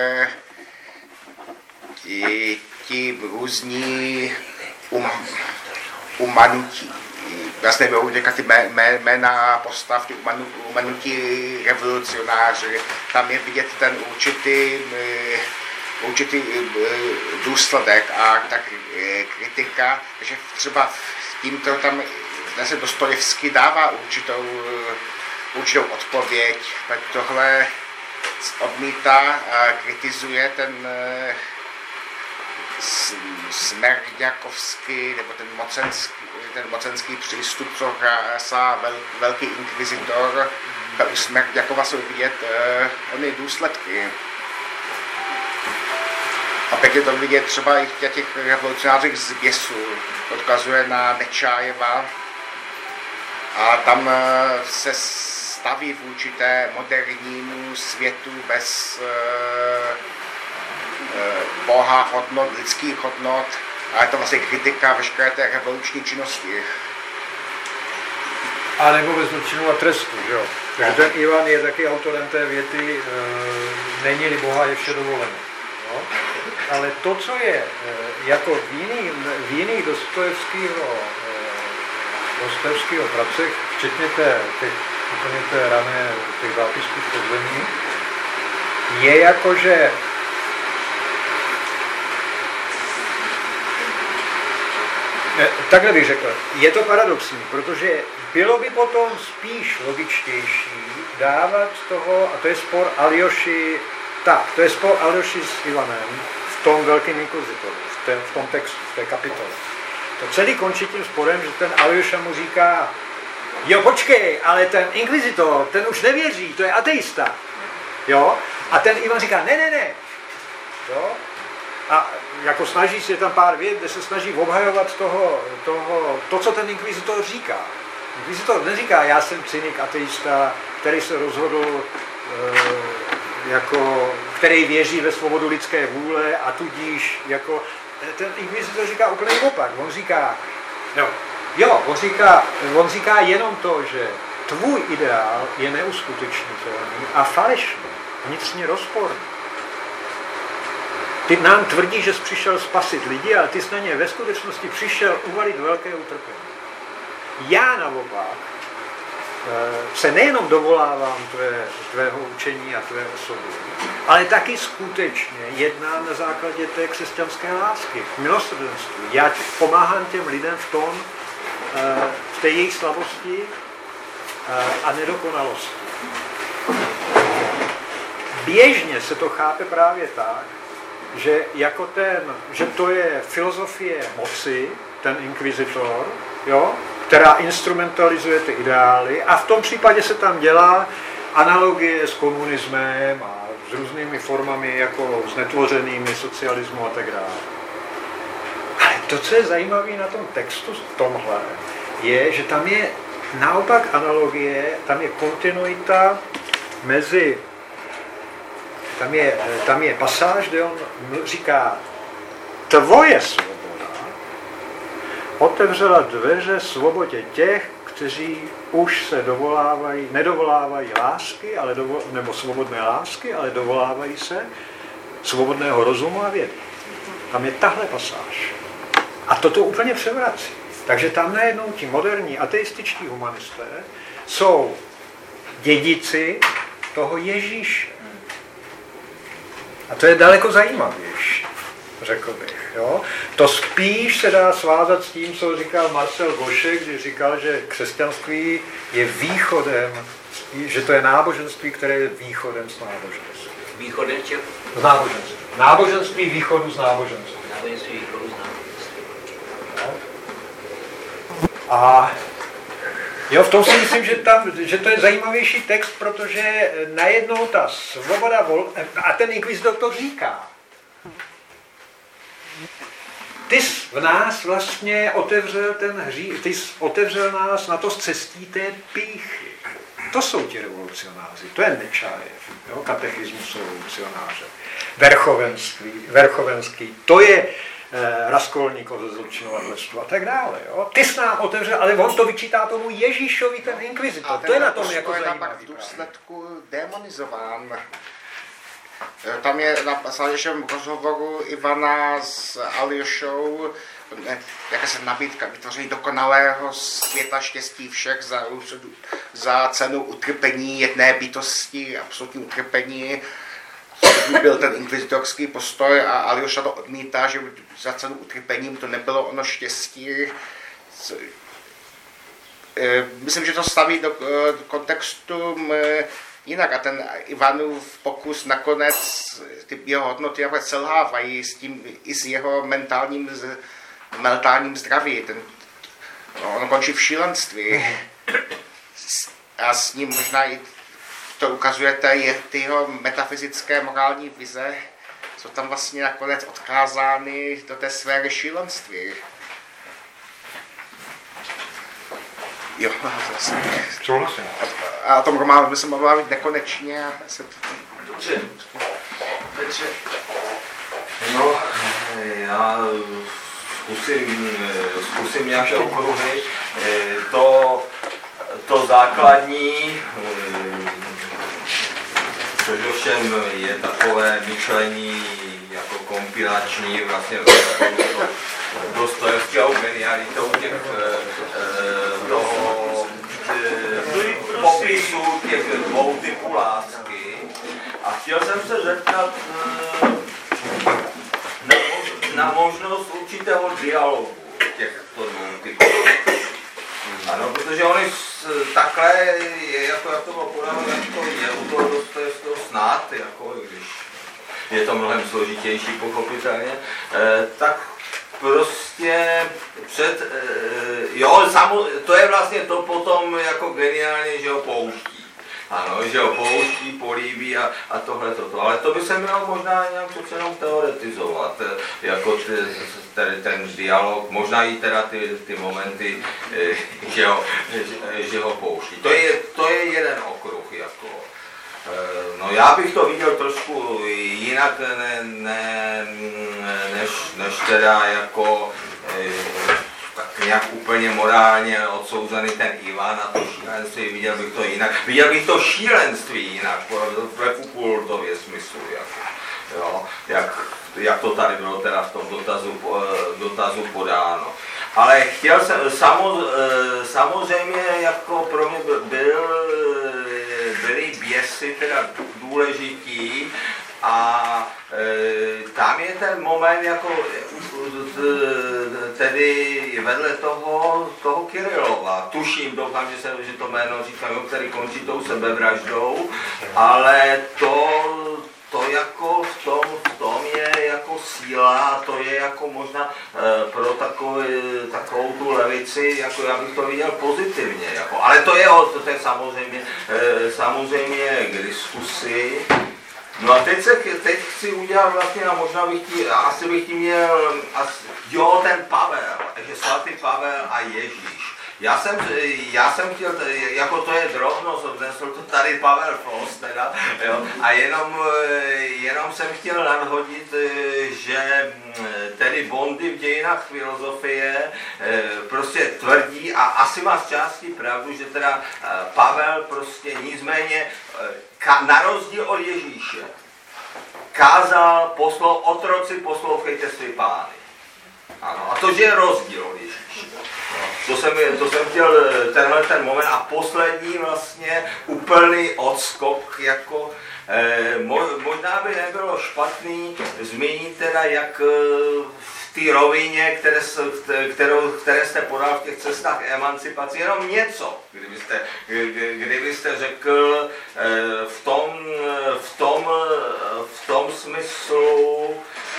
ti různí umanutí. Vlastně budou říkat ty jména postav, ty umanutí revolucionáři. Tam je vidět ten určitý důsledek a ta kritika, že třeba tímto tam se Dostojevský dává určitou odpověď, tak tohle odmítá a kritizuje ten Smerdjakovský nebo ten mocenský přístup, co hlásá velký inkvizitor. U Smerdjakova jsou vidět ony důsledky. A pak je to vidět třeba i těch revolucionářích z Běsů. Odkazuje na Nečájeva a tam se staví vůči té modernímu světu bez boha hodnot, lidských hodnot a je to vlastně kritika veškeré té revoluční činnosti. A nebo ve zločinu a trestu, že jo? Takže ten Ivan je taky autorem té věty není-li Boha, je vše dovoleno. No? Ale to, co je jako v jiných Dostojevského pracech, včetně úplně té rané těch zápisků v podzemí, je jako, že takhle bych řekl, je to paradoxní, protože bylo by potom spíš logičtější dávat toho, a to je spor Aljoši, to je spor Aljoši s Ivanem v tom velkém inkvizitoru, v tom textu, v té kapitole. To celý končí tím sporem, že ten Aljoša mu říká, jo počkej, ale ten inkvizitor, ten už nevěří, to je ateista. Jo? A ten Ivan říká, ne. Jo? A jako snaží se tam pár vět, kde se snaží obhajovat to, co ten inkvizitor říká. Inkvizitor neříká, já jsem cynik, ateista, který se rozhodl, který věří ve svobodu lidské vůle a tudíž, ten inkvizitor říká úplně opak. On říká, on říká jenom to, že tvůj ideál je neuskutečnitelný a falešný, vnitřně rozporný. Ty nám tvrdí, že jsi přišel spasit lidi, ale ty jsi na ně ve skutečnosti přišel uvalit velké utrpení. Já naopak se nejenom dovolávám tvého učení a tvé osoby, ale taky skutečně jednám na základě té křesťanské lásky, milosrdenství. Já pomáhám těm lidem v té jejich slabosti a nedokonalosti. Běžně se to chápe právě tak, že že to je filozofie moci, ten inkvizitor, jo, která instrumentalizuje ty ideály a v tom případě se tam dělá analogie s komunismem a s různými formami jako znetvořenými socialismu a tak dále. Ale to, co je zajímavé na tom textu tomhle, je, že tam je naopak analogie, tam je kontinuita mezi tam je pasáž, kde on říká, tvoje svoboda otevřela dveře svobodě těch, kteří už se nedovolávají lásky, nebo svobodné lásky, ale dovolávají se svobodného rozumu a vědy. Tam je tahle pasáž. A toto úplně převrací. Takže tam najednou ti moderní ateističtí humanisté jsou dědici toho Ježíše. A to je daleko zajímavější, řekl bych. Jo? To spíš se dá svázat s tím, co říkal Marcel Gošek, když říkal, že křesťanství je východem, že to je náboženství, které je východem z náboženství. Východem čeho? Z náboženství. Náboženství východu z náboženství. Náboženství východu z náboženství. A jo, v tom si myslím, že to je zajímavější text, protože najednou ta svoboda a ten inkvizitor to říká. Ty jsi v nás vlastně otevřel ten hřích, ty jsi otevřel nás na to cestí té pýchy. To jsou ti revolucionáři, to je Nečajev, jo, katechismus revolucionáře. Verchovenský, to je Raskolníkov ze zločinovatelstva a tak dále. Jo. Ty jsi nám otevřel, ale on to vyčítá tomu Ježíšovi, ten inkvizitor. To je na tom jako zajímavý. V důsledku demonizován. Tam je na pasážem rozhovoru Ivana s Aljošou jakási nabídka vytvoření dokonalého světa štěstí všech za cenu utrpení jedné bytosti, absolutní utrpení. Byl ten inkvizitorský postoj a Aljoša to odmítá, že za cenu utrpením to nebylo ono štěstí. Myslím, že to staví do kontextu jinak a ten Ivanův pokus nakonec ty jeho hodnoty selhávají i s jeho mentálním zdraví. On končí v šílenství a s ním možná i to ukazuje ty jeho metafyzické morální vize, jsou tam vlastně nakonec odkázány do té sféry šílenství. Jo, zase. Souhlasím. A o tom románu by se mohla bavit nekonečně. Dobře. Petře. No, já zkusím nějaké okruhy. To základní, což ovšem je takové myšlení jako kompilační, vlastně Dostojevského genialitou toho popisu těch dvou typů lásky. A chtěl jsem se zeptat na možnost určitého dialogu těchto dvou typů. Ano, protože oni takhle, jako jak to bylo podáno, jako je u toho Dostojevského snad, jako když je to mnohem složitější pochopitelně, tak prostě to je vlastně to potom jako geniálně, že ho pouští. Ano, že ho pouští, políbí a tohle toto. Ale to by se mělo možná nějak přece jenom teoretizovat, jako ten dialog, možná i teda ty momenty, že ho pouští. To je jeden okruh, jako. No já bych to viděl trošku jinak, než teda jako tak nějak úplně morálně odsouzený ten Ivan a to šílenství, viděl bych to jinak. Viděl bych to šílenství jinak, ve Foucaultově smyslu, jako, jo, jak to tady bylo teda v tom dotazu podáno. Ale chtěl jsem, samozřejmě jako pro mě byly běsy teda důležití a tam je ten moment jako tedy vedle toho Kirillova. Tuším, doufám, že to jméno říkám, který končí tou sebevraždou, ale to jako v tom je jako síla, to je jako možná pro takovou tu levici, jako já bych to viděl pozitivně, jako, ale to je samozřejmě k diskusi. No a teď chci udělat vlastně, a možná asi bych tím měl, ten Pavel, že svatý Pavel a Ježíš. Já jsem chtěl, jako to je drobnost, odnesl to tady Pavel Flos teda, jo, a jenom jsem chtěl nadhodit, že tedy Bondy v dějinách filozofie prostě tvrdí, a asi má z části pravdu, že teda Pavel prostě nicméně, na rozdíl od Ježíše, kázal, otroci, poslouchejte své pány. Ano, a to, že je rozdíl od Ježíše. No, to jsem chtěl tenhle ten moment a poslední vlastně úplný odskok, jako možná by nebylo špatný zmínit teda, jak v té rovině, které jste podal v těch cestách emancipace, jenom něco, kdybyste řekl v tom smyslu,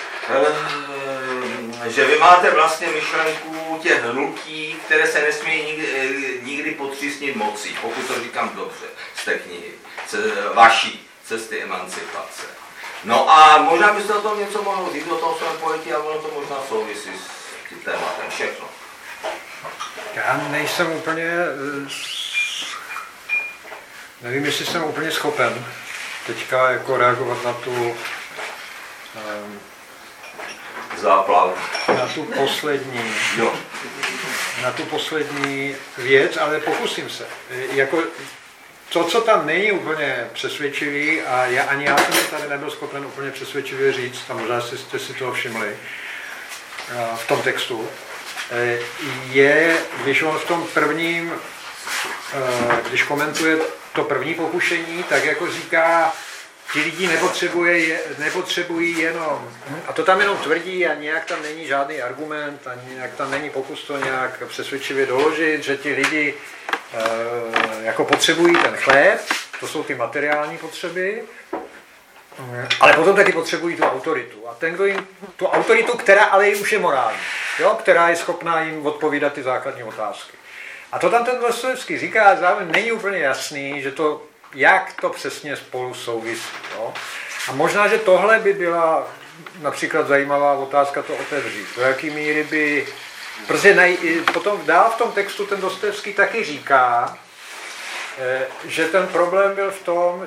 že vy máte vlastně myšlenku těch hnutí, které se nesmí nikdy potřísnit mocí, pokud to říkám dobře, z té knihy, vaší cesty emancipace. No a možná byste o tom něco mohl říct, o tom svém pojetí, a ono to možná souvisí s tím tématem, všechno. Já nejsem úplně, nevím, jestli jsem úplně schopen teďka jako reagovat na tu záplav. Na tu poslední věc, ale pokusím se. Jako to, co tam není úplně přesvědčivý, a ani já jsem tady nebyl schopen úplně přesvědčivě říct, a možná jste si toho všimli v tom textu, je, když on v tom prvním, když komentuje to první pokušení, tak jako říká, ti lidi nepotřebují jenom, a to tam jenom tvrdí a nějak tam není žádný argument a nějak tam není pokus to nějak přesvědčivě doložit, že ti lidi jako potřebují ten chléb, to jsou ty materiální potřeby, ale potom taky potřebují tu autoritu. A ten, kdo jim tu autoritu, která ale už je morální, jo, která je schopná jim odpovídat ty základní otázky. A to tam ten Dostojevský říká, a zároveň není úplně jasný, že to, jak to přesně spolu souvisí. Jo? A možná, že tohle by byla například zajímavá otázka to otevřít. Do jaký míry by... Protože potom dál v tom textu ten Dostojevský taky říká, že ten problém byl v tom,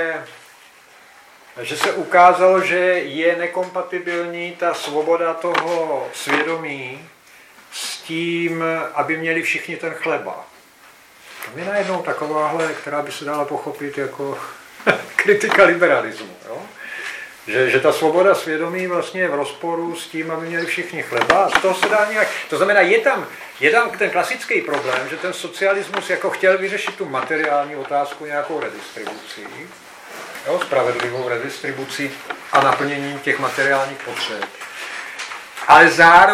že se ukázalo, že je nekompatibilní ta svoboda toho svědomí s tím, aby měli všichni ten chleba. Tam je najednou takováhle, která by se dala pochopit jako kritika liberalismu. Jo? Že ta svoboda svědomí vlastně je v rozporu s tím, aby měli všichni chleba. To se dá nějak... To znamená, je tam ten klasický problém, že ten socialismus jako chtěl vyřešit tu materiální otázku nějakou redistribucí, jo? Spravedlivou redistribucí a naplněním těch materiálních potřeb. Ale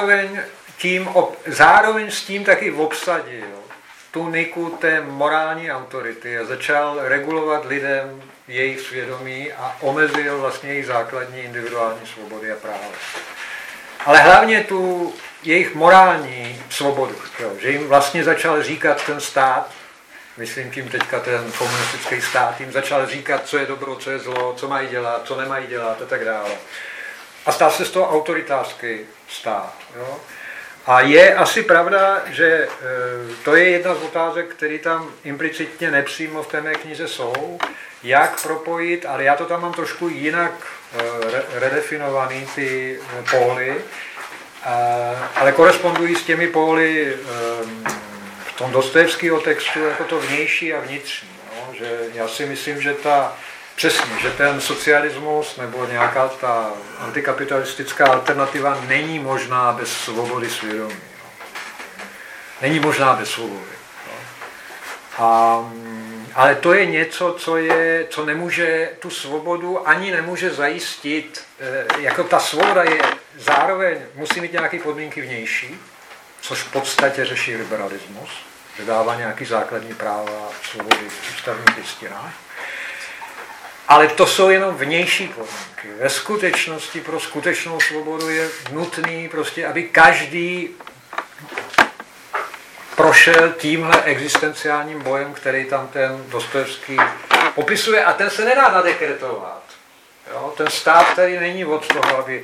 zároveň s tím taky obsadil tu niku té morální autority a začal regulovat lidem jejich svědomí a omezil vlastně jejich základní individuální svobody a práva. Ale hlavně tu jejich morální svobodu, že jim vlastně začal říkat ten stát, myslím tím teďka ten komunistický stát, jim začal říkat, co je dobro, co je zlo, co mají dělat, co nemají dělat a tak dále. A stal se z toho autoritářský stát. Jo? A je asi pravda, že to je jedna z otázek, které tam implicitně nepřímo v té mé knize jsou, jak propojit, ale já to tam mám trošku jinak redefinovaný, ty póly, ale korespondují s těmi póly v tom Dostojevského textu jako to vnější a vnitřní. No? Že já si myslím, že přesně, že ten socialismus nebo nějaká ta antikapitalistická alternativa není možná bez svobody svědomí. Jo? Není možná bez svobody. Jo? Ale to je něco, co nemůže tu svobodu ani nemůže zajistit. Jako ta svoboda je zároveň, musí mít nějaké podmínky vnější, což v podstatě řeší liberalismus, že dává nějaký základní práva svobody v ústavních listinách. Ale to jsou jenom vnější podmínky. Ve skutečnosti pro skutečnou svobodu je nutný prostě, aby každý prošel tímhle existenciálním bojem, který tam ten Dostojevský popisuje, a ten se nedá nadekretovat. Jo? Ten stát tady není od toho, aby...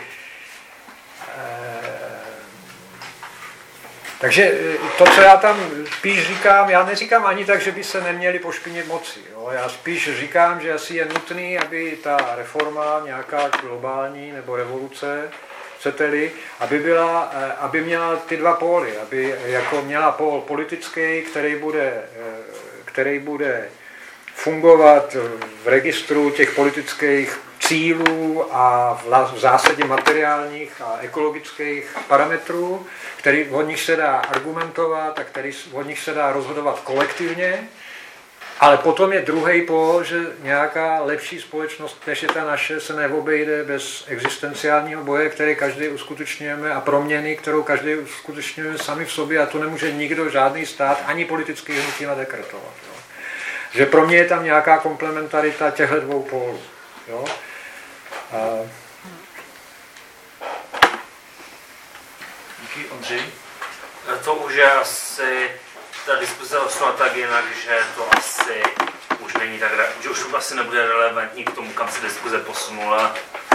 Takže to, co já tam spíš říkám, já neříkám ani tak, že by se neměli pošpinit moci. Jo? Já spíš říkám, že asi je nutný, aby ta reforma nějaká globální nebo revoluce, chcete-li, aby měla ty dva póly, aby jako měla pól politický, který bude fungovat v registru těch politických cílů a v zásadě materiálních a ekologických parametrů, od nich se dá argumentovat a od nich se dá rozhodovat kolektivně, ale potom je druhý pól, že nějaká lepší společnost, než je ta naše, se neobejde bez existenciálního boje, který každý uskutečňujeme, a proměny, kterou každý uskutečňuje sami v sobě, a to nemůže nikdo, žádný stát, ani politický hnutí nadekretovat. Jo. Že pro mě je tam nějaká komplementarita těchto dvou pólů. Jo. Díky, Ondřej. To už je asi, ta diskuse osnula tak jinak, že to asi už není tak, že už asi nebude relevantní k tomu, kam se diskuze posunula.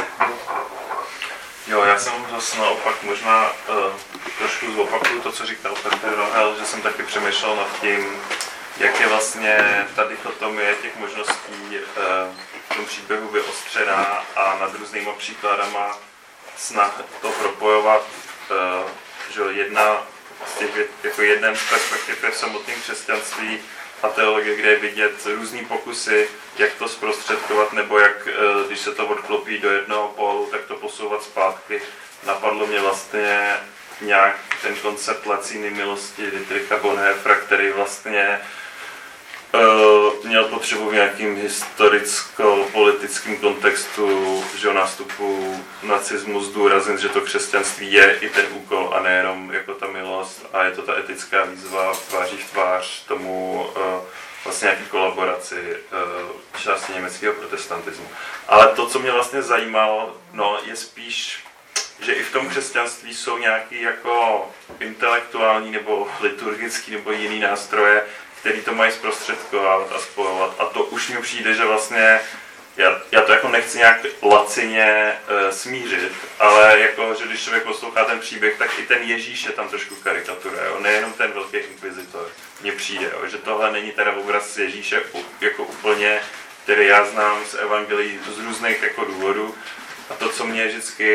Jo, já jsem zase naopak možná trošku zopakuju to, co říkal Petr Rohel, že jsem taky přemýšlel nad tím, jak je vlastně ta dichotomie těch možností v tom příběhu vyostřená, a nad různýma příkladama snah to propojovat, že jedna z těch, jako jeden z perspektiv je v samotném křesťanství a teologie, kde je vidět různý pokusy, jak to zprostředkovat, nebo jak, když se to odklopí do jednoho pólu, tak to posouvat zpátky. Napadlo mě vlastně nějak ten koncept laciné milosti Dietricha Bonhoeffera, který vlastně měl potřebu v nějakým historicko-politickém kontextu, že o nástupu nacismu zdůraznit, že to křesťanství je i ten úkol a nejenom jako ta milost, a je to ta etická výzva tváří v tvář tomu vlastně nějaký kolaboraci části německého protestantismu. Ale to, co mě vlastně zajímalo, je spíš, že i v tom křesťanství jsou nějaký jako intelektuální nebo liturgický nebo jiný nástroje, který to mají zprostředkovat a spojovat. A to už mi přijde, že vlastně, já to jako nechci nějak lacině smířit, ale jako, že když člověk poslouchá ten příběh, tak i ten Ježíš je tam trošku karikatura, jo? Nejenom ten velký inkvizitor. Mně přijde, jo? Že tohle není teda obraz Ježíše jako úplně, který já znám z evangelií z různých jako důvodů. A to, co mě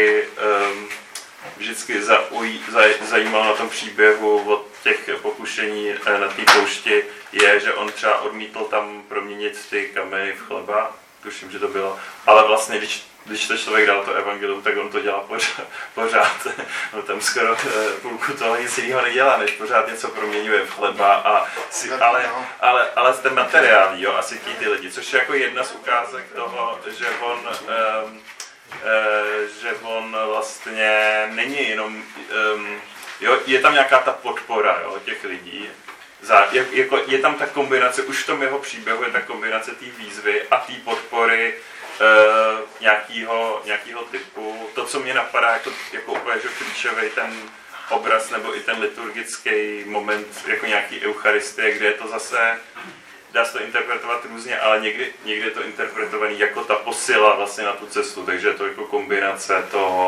vždycky zajímalo na tom příběhu od těch pokušení na té poušti, je, že on třeba odmítl tam proměnit ty kameny v chleba, tuším, že to bylo, ale vlastně, když to člověk dal to evangelium, tak on to dělá pořád. No tam skoro půlku toho nic jiného nedělá, než pořád něco proměňuje v chleba, ale ten materiální, jo, asi ty lidi, což je jako jedna z ukázek toho, že on vlastně není jenom, je tam nějaká ta podpora, jo, těch lidí, je tam ta kombinace, už v tom jeho příběhu je ta kombinace té výzvy a té podpory nějakého typu. To, co mě napadá jako úplně klíčový ten obraz nebo i ten liturgický moment jako nějaký eucharistie, kde je to zase dá se to interpretovat různě, ale někdy je to interpretovaný jako ta posila vlastně na tu cestu, takže je to jako kombinace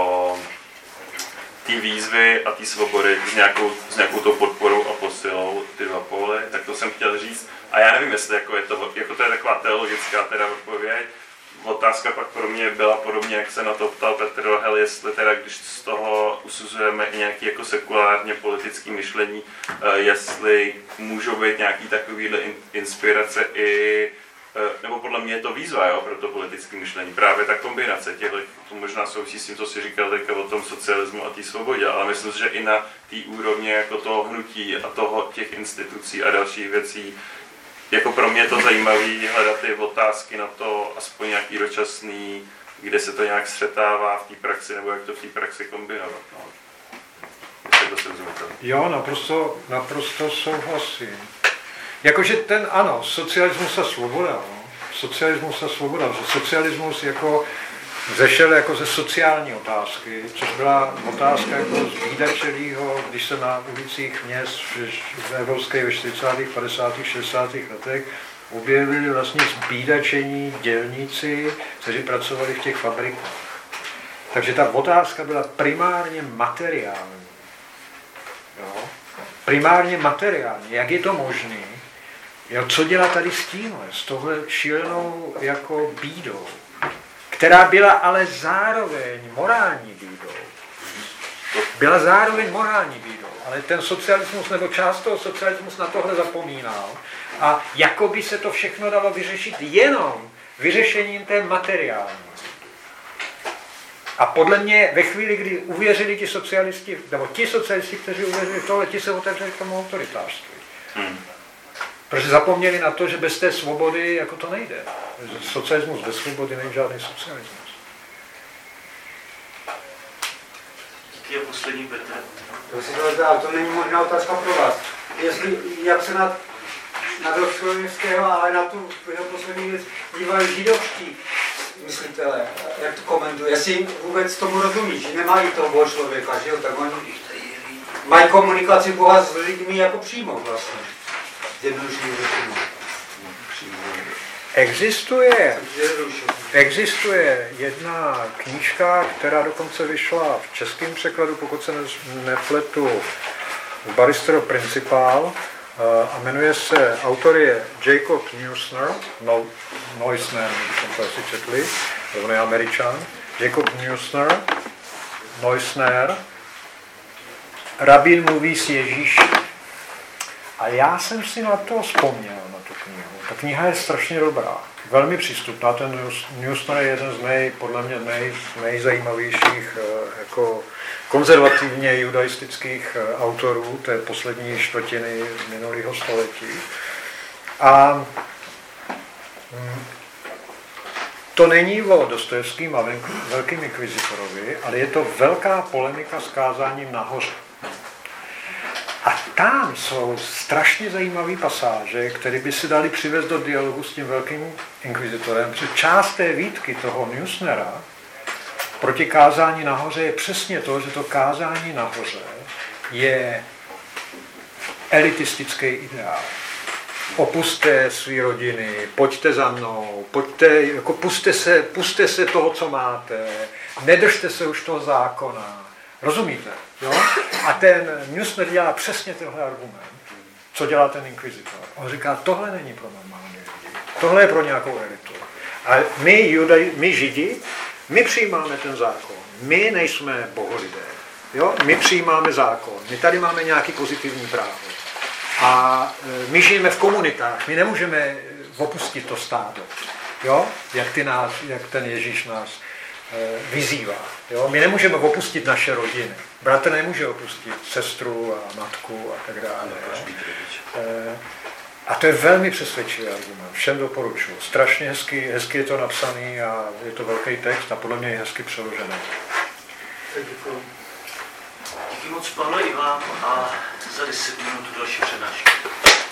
té výzvy a té svobody s nějakou tou podporou a posilou, ty dva póly, tak to jsem chtěl říct. A já nevím, jestli to je taková teologická teda odpověď. Otázka pak pro mě byla podobně, jak se na to ptal Petr Rohel, jestli teda, když z toho usuzujeme i nějaké jako sekulárně politické myšlení, jestli můžou být nějaký takovýhle inspirace i, nebo podle mě je to výzva, jo, pro to politické myšlení, právě ta kombinace těchto, to možná souvisí s tím, co jsi říkal teďka o tom socialismu a té svobodě, ale myslím si, že i na té úrovni jako toho hnutí a těch institucí a dalších věcí, jako pro mě je to zajímavé hledat ty otázky na to, aspoň nějaký dočasný, kde se to nějak střetává v té praxi, nebo jak to v té praxi kombinovat. No. To se jo, naprosto souhlasím. Jakože socialismus a svoboda, no. Socialismus a svoboda, že socialismus jako zešel jako ze sociální otázky, což byla otázka jako zbídačelýho, když se na ulicích měst v Evropské ve 40., 50., 60. letech objevili vlastně zbídačení dělníci, kteří pracovali v těch fabrikách. Takže ta otázka byla primárně materiální. Jo? Primárně materiální. Jak je to možné? Co dělat tady s tímhle, s tohle šílenou jako bídou, která byla ale zároveň morální bídou. Byla zároveň morální bídou, ale ten socialismus nebo část toho socialismus na tohle zapomínal a jako by se to všechno dalo vyřešit jenom vyřešením té materiální. A podle mě ve chvíli, kdy uvěřili ti socialisti, kteří uvěřili v tohle, ti se otevřeli k tomu autoritářství. Protože zapomněli na to, že bez té svobody jako to nejde. Socialismus bez svobody není žádný socialismus. Díky a poslední Petr. To není možná otázka pro vás. Jak se na Dostojevského, ale na tu poslední věc dívají židovští myslitelé, jak to komentují. Jestli vůbec tomu rozumíš, že nemají toho člověka, že jo, tak oni mají komunikaci Boha s lidmi jako přímo vlastně. Existuje jedna knížka, která dokonce vyšla v českém překladu, pokud se nepletu, z Baristero Principál, a jmenuje se, autor je Jacob Neusner, bychom to asi četli, on je Američan, Jacob Neusner, Rabín mluví s Ježíšem. A já jsem si na to vzpomněl, na tu knihu. Ta kniha je strašně dobrá, velmi přístupná. Ten Neusner je jeden podle mě z nejzajímavějších jako konzervativně judaistických autorů té poslední čtvrtiny minulého století. A to není o Dostojevském a velkým inkvizitorovi, ale je to velká polemika s kázáním nahoře. A tam jsou strašně zajímavé pasáže, které by si dali přivést do dialogu s tím velkým inkvizitorem, protože část té výtky toho Neusnera proti kázání nahoře je přesně to, že to kázání nahoře je elitistický ideál. Opuste své rodiny, pojďte za mnou, jako puste se toho, co máte, nedržte se už toho zákona. Rozumíte? Jo? A ten Neusner dělá přesně tenhle argument, co dělá ten inkvizitor. On říká, tohle není pro normální lidi, tohle je pro nějakou elitu. A my Židi, my přijímáme ten zákon, my nejsme boholidé, jo? My přijímáme zákon, my tady máme nějaký pozitivní právo. A my žijeme v komunitách, my nemůžeme opustit to stádo, jo? Jak ten Ježíš nás vyzývá. Jo? My nemůžeme opustit naše rodiny. Bratr nemůže opustit sestru a matku a tak dále. A to je velmi přesvědčivý argument. Všem doporučuji. Strašně hezky je to napsaný a je to velký text a podle mě je hezky přeložený. Díky moc, Pavle, i vám a za 10 minut další přednášky.